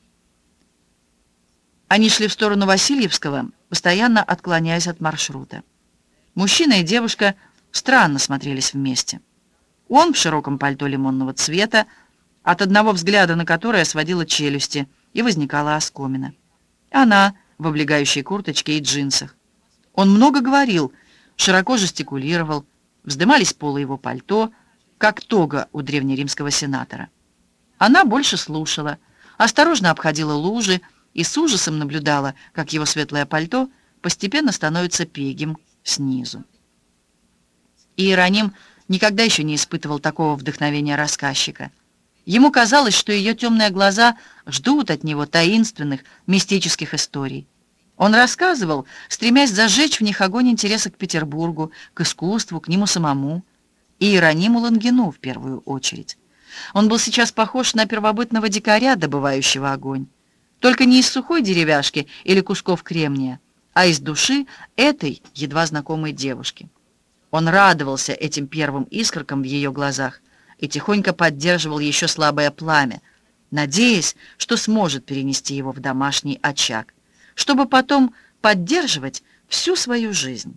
Они шли в сторону Васильевского, постоянно отклоняясь от маршрута. Мужчина и девушка странно смотрелись вместе. Он в широком пальто лимонного цвета, от одного взгляда на которое сводила челюсти и возникала оскомина. Она в облегающей курточке и джинсах. Он много говорил, широко жестикулировал, вздымались полы его пальто, как тога у древнеримского сенатора. Она больше слушала, осторожно обходила лужи и с ужасом наблюдала, как его светлое пальто постепенно становится пегим снизу. Иероним никогда еще не испытывал такого вдохновения рассказчика. Ему казалось, что ее темные глаза ждут от него таинственных, мистических историй. Он рассказывал, стремясь зажечь в них огонь интереса к Петербургу, к искусству, к нему самому, и Иерониму Лангину в первую очередь. Он был сейчас похож на первобытного дикаря, добывающего огонь. Только не из сухой деревяшки или кусков кремния, а из души этой едва знакомой девушки. Он радовался этим первым искоркам в ее глазах и тихонько поддерживал еще слабое пламя, надеясь, что сможет перенести его в домашний очаг, чтобы потом поддерживать всю свою жизнь.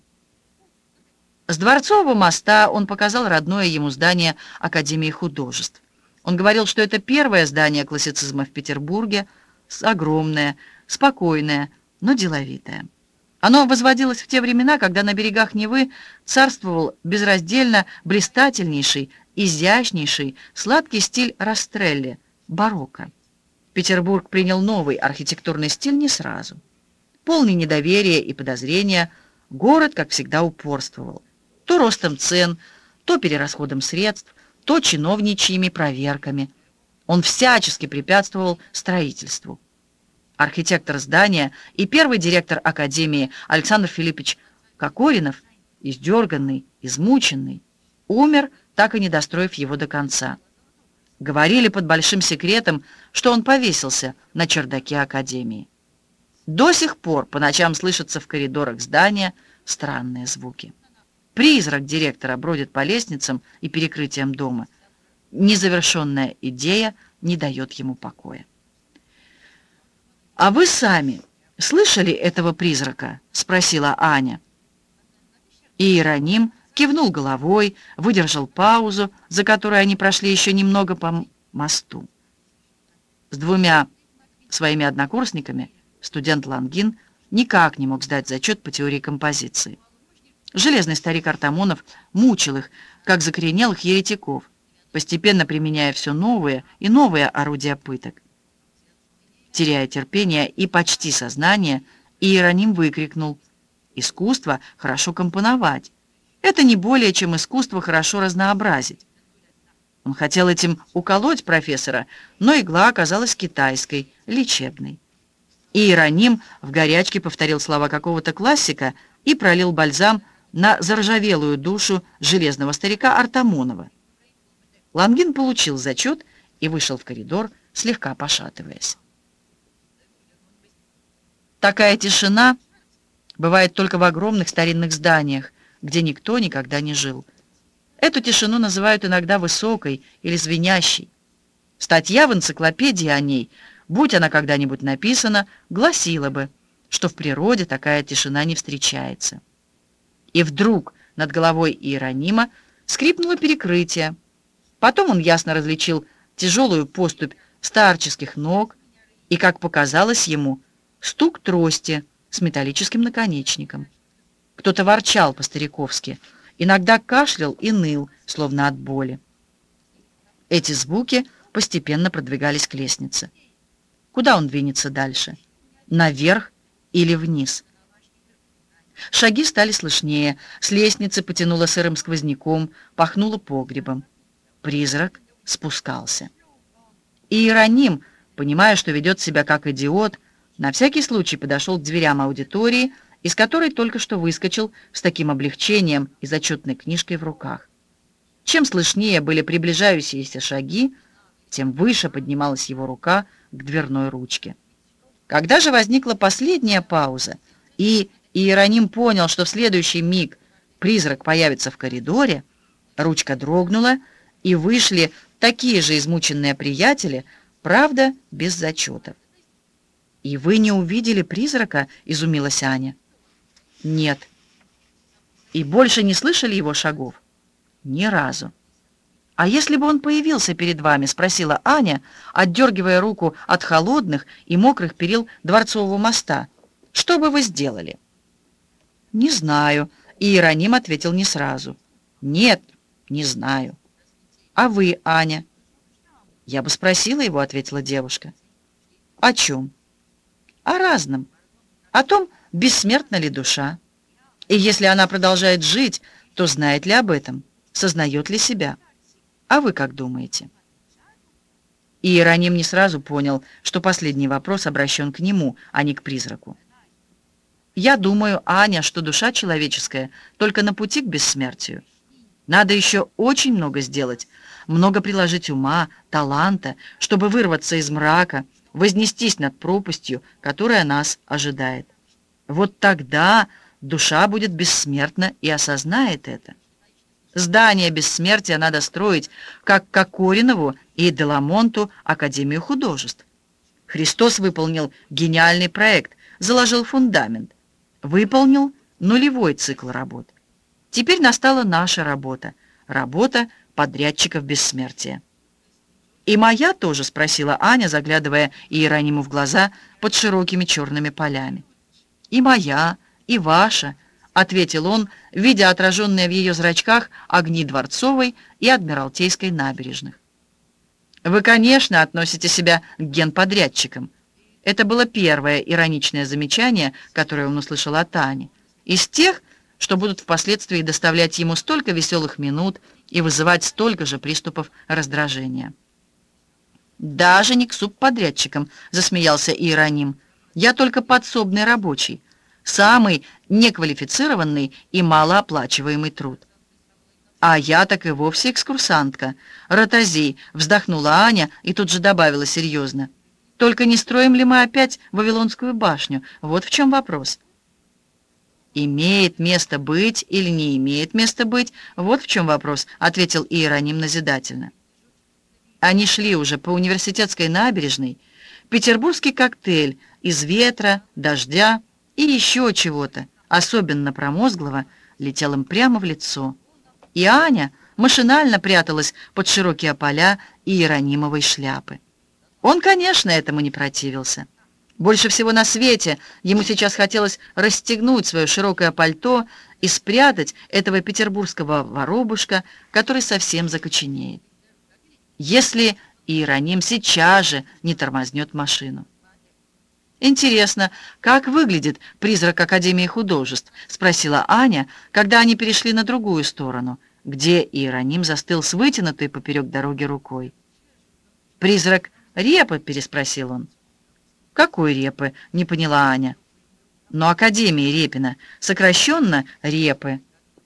С Дворцового моста он показал родное ему здание Академии художеств. Он говорил, что это первое здание классицизма в Петербурге, огромное, спокойное, но деловитое. Оно возводилось в те времена, когда на берегах Невы царствовал безраздельно блистательнейший, изящнейший, сладкий стиль Растрелли, барокко. Петербург принял новый архитектурный стиль не сразу. Полный недоверия и подозрения, город, как всегда, упорствовал. То ростом цен, то перерасходом средств, то чиновничьими проверками. Он всячески препятствовал строительству. Архитектор здания и первый директор Академии Александр Филиппович Кокоринов, издерганный, измученный, умер, так и не достроив его до конца. Говорили под большим секретом, что он повесился на чердаке Академии. До сих пор по ночам слышатся в коридорах здания странные звуки. Призрак директора бродит по лестницам и перекрытиям дома. Незавершенная идея не дает ему покоя. «А вы сами слышали этого призрака?» — спросила Аня. И Иероним кивнул головой, выдержал паузу, за которой они прошли еще немного по мосту. С двумя своими однокурсниками студент Лангин никак не мог сдать зачет по теории композиции. Железный старик Артамонов мучил их, как закоренелых еретиков, постепенно применяя все новые и новые орудия пыток. Теряя терпение и почти сознание, Иероним выкрикнул: «Искусство хорошо компоновать. Это не более, чем искусство хорошо разнообразить». Он хотел этим уколоть профессора, но игла оказалась китайской, лечебной. Иероним в горячке повторил слова какого-то классика и пролил бальзам на заржавелую душу железного старика Артамонова. Лангин получил зачет и вышел в коридор, слегка пошатываясь. Такая тишина бывает только в огромных старинных зданиях, где никто никогда не жил. Эту тишину называют иногда высокой или звенящей. Статья в энциклопедии о ней, будь она когда-нибудь написана, гласила бы, что в природе такая тишина не встречается. И вдруг над головой Иеронима скрипнуло перекрытие. Потом он ясно различил тяжелую поступь старческих ног и, как показалось ему, стук трости с металлическим наконечником. Кто-то ворчал по-стариковски, иногда кашлял и ныл, словно от боли. Эти звуки постепенно продвигались к лестнице. Куда он двинется дальше? Наверх или вниз? Шаги стали слышнее, с лестницы потянуло сырым сквозняком, пахнуло погребом. Призрак спускался. И Иероним, понимая, что ведет себя как идиот, на всякий случай подошел к дверям аудитории, из которой только что выскочил с таким облегчением и зачетной книжкой в руках. Чем слышнее были приближающиеся шаги, тем выше поднималась его рука к дверной ручке. Когда же возникла последняя пауза, и Иероним понял, что в следующий миг призрак появится в коридоре, ручка дрогнула, и вышли такие же измученные приятели, правда, без зачетов. «И вы не увидели призрака?» — изумилась Аня. «Нет». «И больше не слышали его шагов?» «Ни разу». «А если бы он появился перед вами?» — спросила Аня, отдергивая руку от холодных и мокрых перил Дворцового моста. «Что бы вы сделали?» «Не знаю», — Иероним ответил не сразу. «Нет, не знаю». «А вы, Аня?» «Я бы спросила его», — ответила девушка. «О чем?» «О разном. О том, бессмертна ли душа. И если она продолжает жить, то знает ли об этом, сознает ли себя. А вы как думаете?» Иероним не сразу понял, что последний вопрос обращен к нему, а не к призраку. «Я думаю, Аня, что душа человеческая только на пути к бессмертию. Надо еще очень много сделать, много приложить ума, таланта, чтобы вырваться из мрака, вознестись над пропастью, которая нас ожидает. Вот тогда душа будет бессмертна и осознает это. Здание бессмертия надо строить, как Кокоринову и Деламонту Академию художеств. Христос выполнил гениальный проект, заложил фундамент, выполнил нулевой цикл работ. Теперь настала наша работа, работа подрядчиков бессмертия. «И моя тоже?» — спросила Аня, заглядывая Иерониму в глаза под широкими черными полями. «И моя, и ваша», — ответил он, видя отраженные в ее зрачках огни Дворцовой и Адмиралтейской набережных. «Вы, конечно, относите себя к генподрядчикам». Это было первое ироничное замечание, которое он услышал от Ани, из тех, что будут впоследствии доставлять ему столько веселых минут и вызывать столько же приступов раздражения. «Даже не к субподрядчикам», — засмеялся Иероним. «Я только подсобный рабочий, самый неквалифицированный и малооплачиваемый труд». «А я так и вовсе экскурсантка. Ротозей», — вздохнула Аня и тут же добавила серьезно. «Только не строим ли мы опять Вавилонскую башню? Вот в чем вопрос». «Имеет место быть или не имеет места быть? Вот в чем вопрос», — ответил Иероним назидательно. Они шли уже по университетской набережной. Петербургский коктейль из ветра, дождя и еще чего-то, особенно промозглого, летел им прямо в лицо. И Аня машинально пряталась под широкие поля Иеронимовой шляпы. Он, конечно, этому не противился. Больше всего на свете ему сейчас хотелось расстегнуть свое широкое пальто и спрятать этого петербургского воробушка, который совсем закоченеет. Если Иероним сейчас же не тормознет машину. «Интересно, как выглядит призрак Академии художеств?» — спросила Аня, когда они перешли на другую сторону, где Иероним застыл с вытянутой поперек дороги рукой. «Призрак Репы?» — переспросил он. «Какой Репы?» — не поняла Аня. «Но Академии Репина, сокращенно Репы».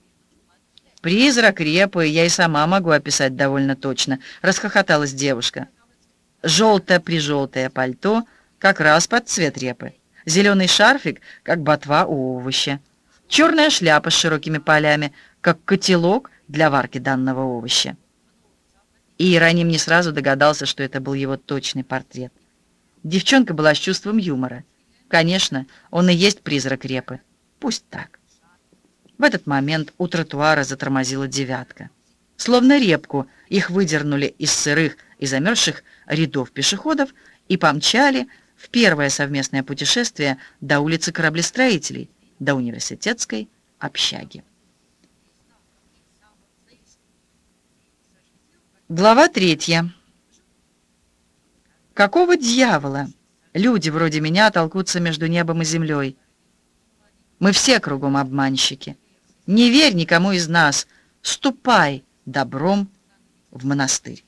«Призрак Репы я и сама могу описать довольно точно», — расхохоталась девушка. «Желто-прижелтое пальто, как раз под цвет репы. Зеленый шарфик, как ботва у овоща. Черная шляпа с широкими полями, как котелок для варки данного овоща». И Иероним не сразу догадался, что это был его точный портрет. Девчонка была с чувством юмора. Конечно, он и есть призрак Репы. Пусть так. В этот момент у тротуара затормозила девятка. Словно репку их выдернули из сырых и замерзших рядов пешеходов и помчали в первое совместное путешествие до улицы Кораблестроителей, до университетской общаги. Глава третья. Какого дьявола люди вроде меня толкутся между небом и землей? Мы все кругом обманщики. Не верь никому из нас, ступай добром в монастырь.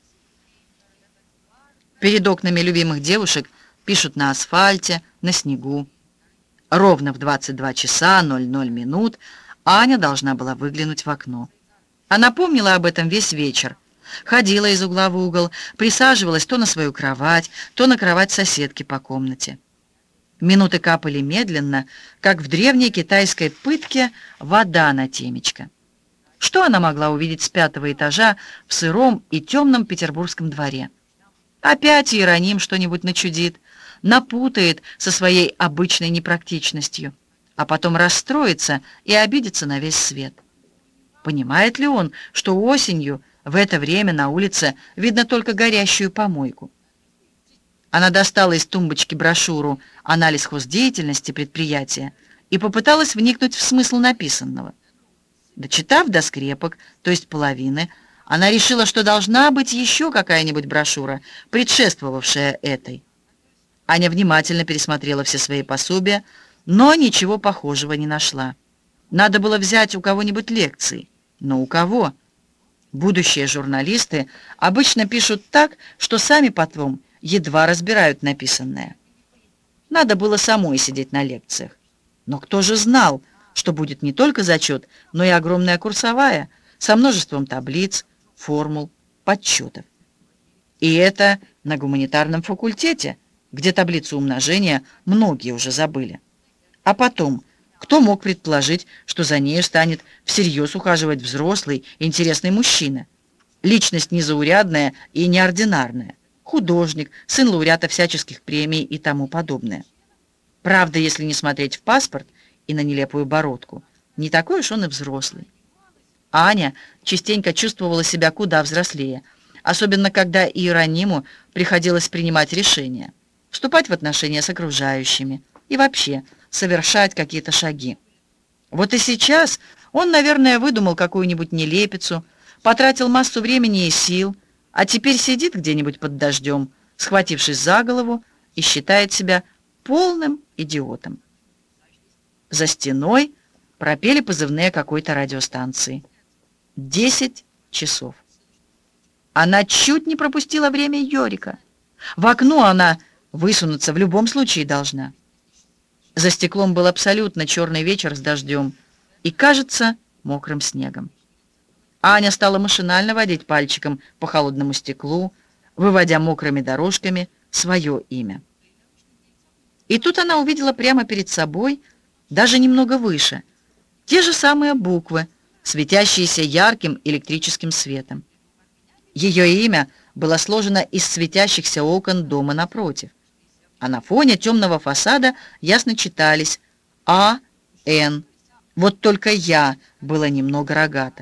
Перед окнами любимых девушек пишут на асфальте, на снегу. Ровно в двадцать два часа ноль ноль минут Аня должна была выглянуть в окно. Она помнила об этом весь вечер. Ходила из угла в угол, присаживалась то на свою кровать, то на кровать соседки по комнате. Минуты капали медленно, как в древней китайской пытке вода на темечко. Что она могла увидеть с пятого этажа в сыром и темном петербургском дворе? Опять Иероним что-нибудь начудит, напутает со своей обычной непрактичностью, а потом расстроится и обидится на весь свет. Понимает ли он, что осенью в это время на улице видно только горящую помойку? Она достала из тумбочки брошюру «Анализ хоздеятельности предприятия» и попыталась вникнуть в смысл написанного. Дочитав до скрепок, то есть половины, она решила, что должна быть еще какая-нибудь брошюра, предшествовавшая этой. Аня внимательно пересмотрела все свои пособия, но ничего похожего не нашла. Надо было взять у кого-нибудь лекции. Но у кого? Будущие журналисты обычно пишут так, что сами потом едва разбирают написанное. Надо было самой сидеть на лекциях. Но кто же знал, что будет не только зачет, но и огромная курсовая со множеством таблиц, формул, подсчетов. И это на гуманитарном факультете, где таблицу умножения многие уже забыли. А потом, кто мог предположить, что за нею станет всерьез ухаживать взрослый, интересный мужчина? Личность незаурядная и неординарная. Художник, сын лауреата всяческих премий и тому подобное. Правда, если не смотреть в паспорт и на нелепую бородку, не такой уж он и взрослый. Аня частенько чувствовала себя куда взрослее, особенно когда Иерониму приходилось принимать решения, вступать в отношения с окружающими и вообще совершать какие-то шаги. Вот и сейчас он, наверное, выдумал какую-нибудь нелепицу, потратил массу времени и сил, а теперь сидит где-нибудь под дождем, схватившись за голову, и считает себя полным идиотом. За стеной пропели позывные какой-то радиостанции. Десять часов. Она чуть не пропустила время Йорика. В окно она высунуться в любом случае должна. За стеклом был абсолютно черный вечер с дождем и, кажется, мокрым снегом. Аня стала машинально водить пальчиком по холодному стеклу, выводя мокрыми дорожками свое имя. И тут она увидела прямо перед собой, даже немного выше, те же самые буквы, светящиеся ярким электрическим светом. Ее имя было сложено из светящихся окон дома напротив, а на фоне темного фасада ясно читались А Н. Вот только «Я» было немного рогато.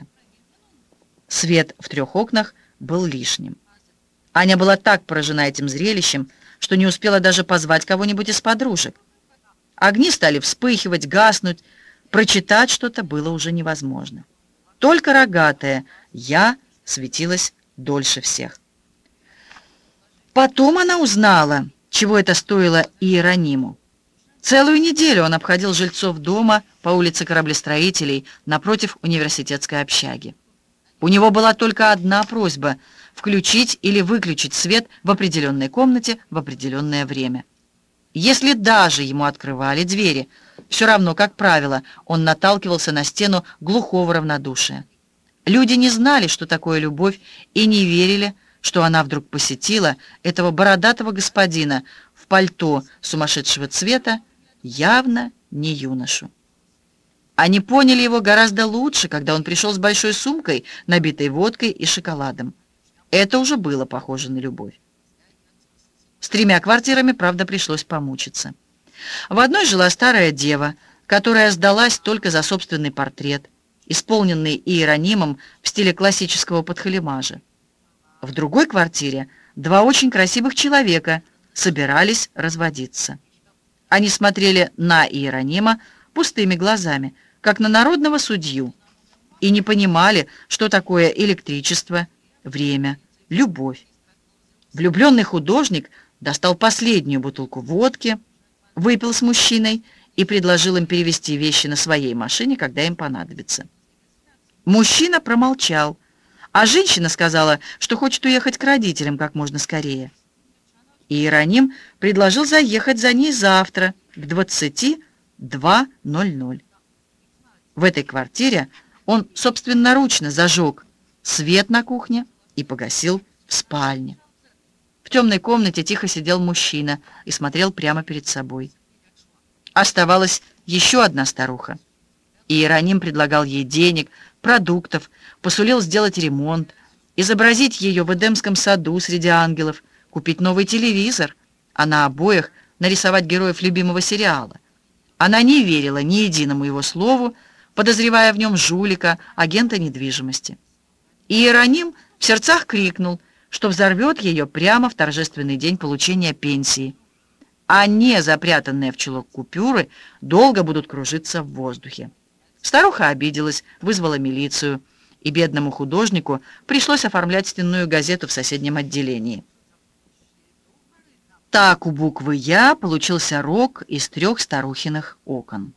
Свет в трех окнах был лишним. Аня была так поражена этим зрелищем, что не успела даже позвать кого-нибудь из подружек. Огни стали вспыхивать, гаснуть, прочитать что-то было уже невозможно. Только рогатое «Я» светилось дольше всех. Потом она узнала, чего это стоило Иерониму. Целую неделю он обходил жильцов дома по улице Кораблестроителей напротив университетской общаги. У него была только одна просьба — включить или выключить свет в определенной комнате в определенное время. Если даже ему открывали двери, все равно, как правило, он наталкивался на стену глухого равнодушия. Люди не знали, что такое любовь, и не верили, что она вдруг посетила этого бородатого господина в пальто сумасшедшего цвета, явно не юношу. Они поняли его гораздо лучше, когда он пришел с большой сумкой, набитой водкой и шоколадом. Это уже было похоже на любовь. С тремя квартирами, правда, пришлось помучиться. В одной жила старая дева, которая сдалась только за собственный портрет, исполненный Иеронимом в стиле классического подхалимажа. В другой квартире два очень красивых человека собирались разводиться. Они смотрели на Иеронима пустыми глазами, как на народного судью, и не понимали, что такое электричество, время, любовь. Влюбленный художник достал последнюю бутылку водки, выпил с мужчиной и предложил им перевезти вещи на своей машине, когда им понадобится. Мужчина промолчал, а женщина сказала, что хочет уехать к родителям как можно скорее. Иероним предложил заехать за ней завтра к двадцати двум ноль-ноль. В этой квартире он собственноручно зажег свет на кухне и погасил в спальне. В темной комнате тихо сидел мужчина и смотрел прямо перед собой. Оставалась еще одна старуха. Иероним предлагал ей денег, продуктов, посулил сделать ремонт, изобразить ее в Эдемском саду среди ангелов, купить новый телевизор, а на обоях нарисовать героев любимого сериала. Она не верила ни единому его слову, подозревая в нем жулика, агента недвижимости. Иероним в сердцах крикнул, что взорвет ее прямо в торжественный день получения пенсии, а не запрятанные в чулок купюры долго будут кружиться в воздухе. Старуха обиделась, вызвала милицию, и бедному художнику пришлось оформлять стенную газету в соседнем отделении. Так у буквы «Я» получился рог из трех старухиных окон.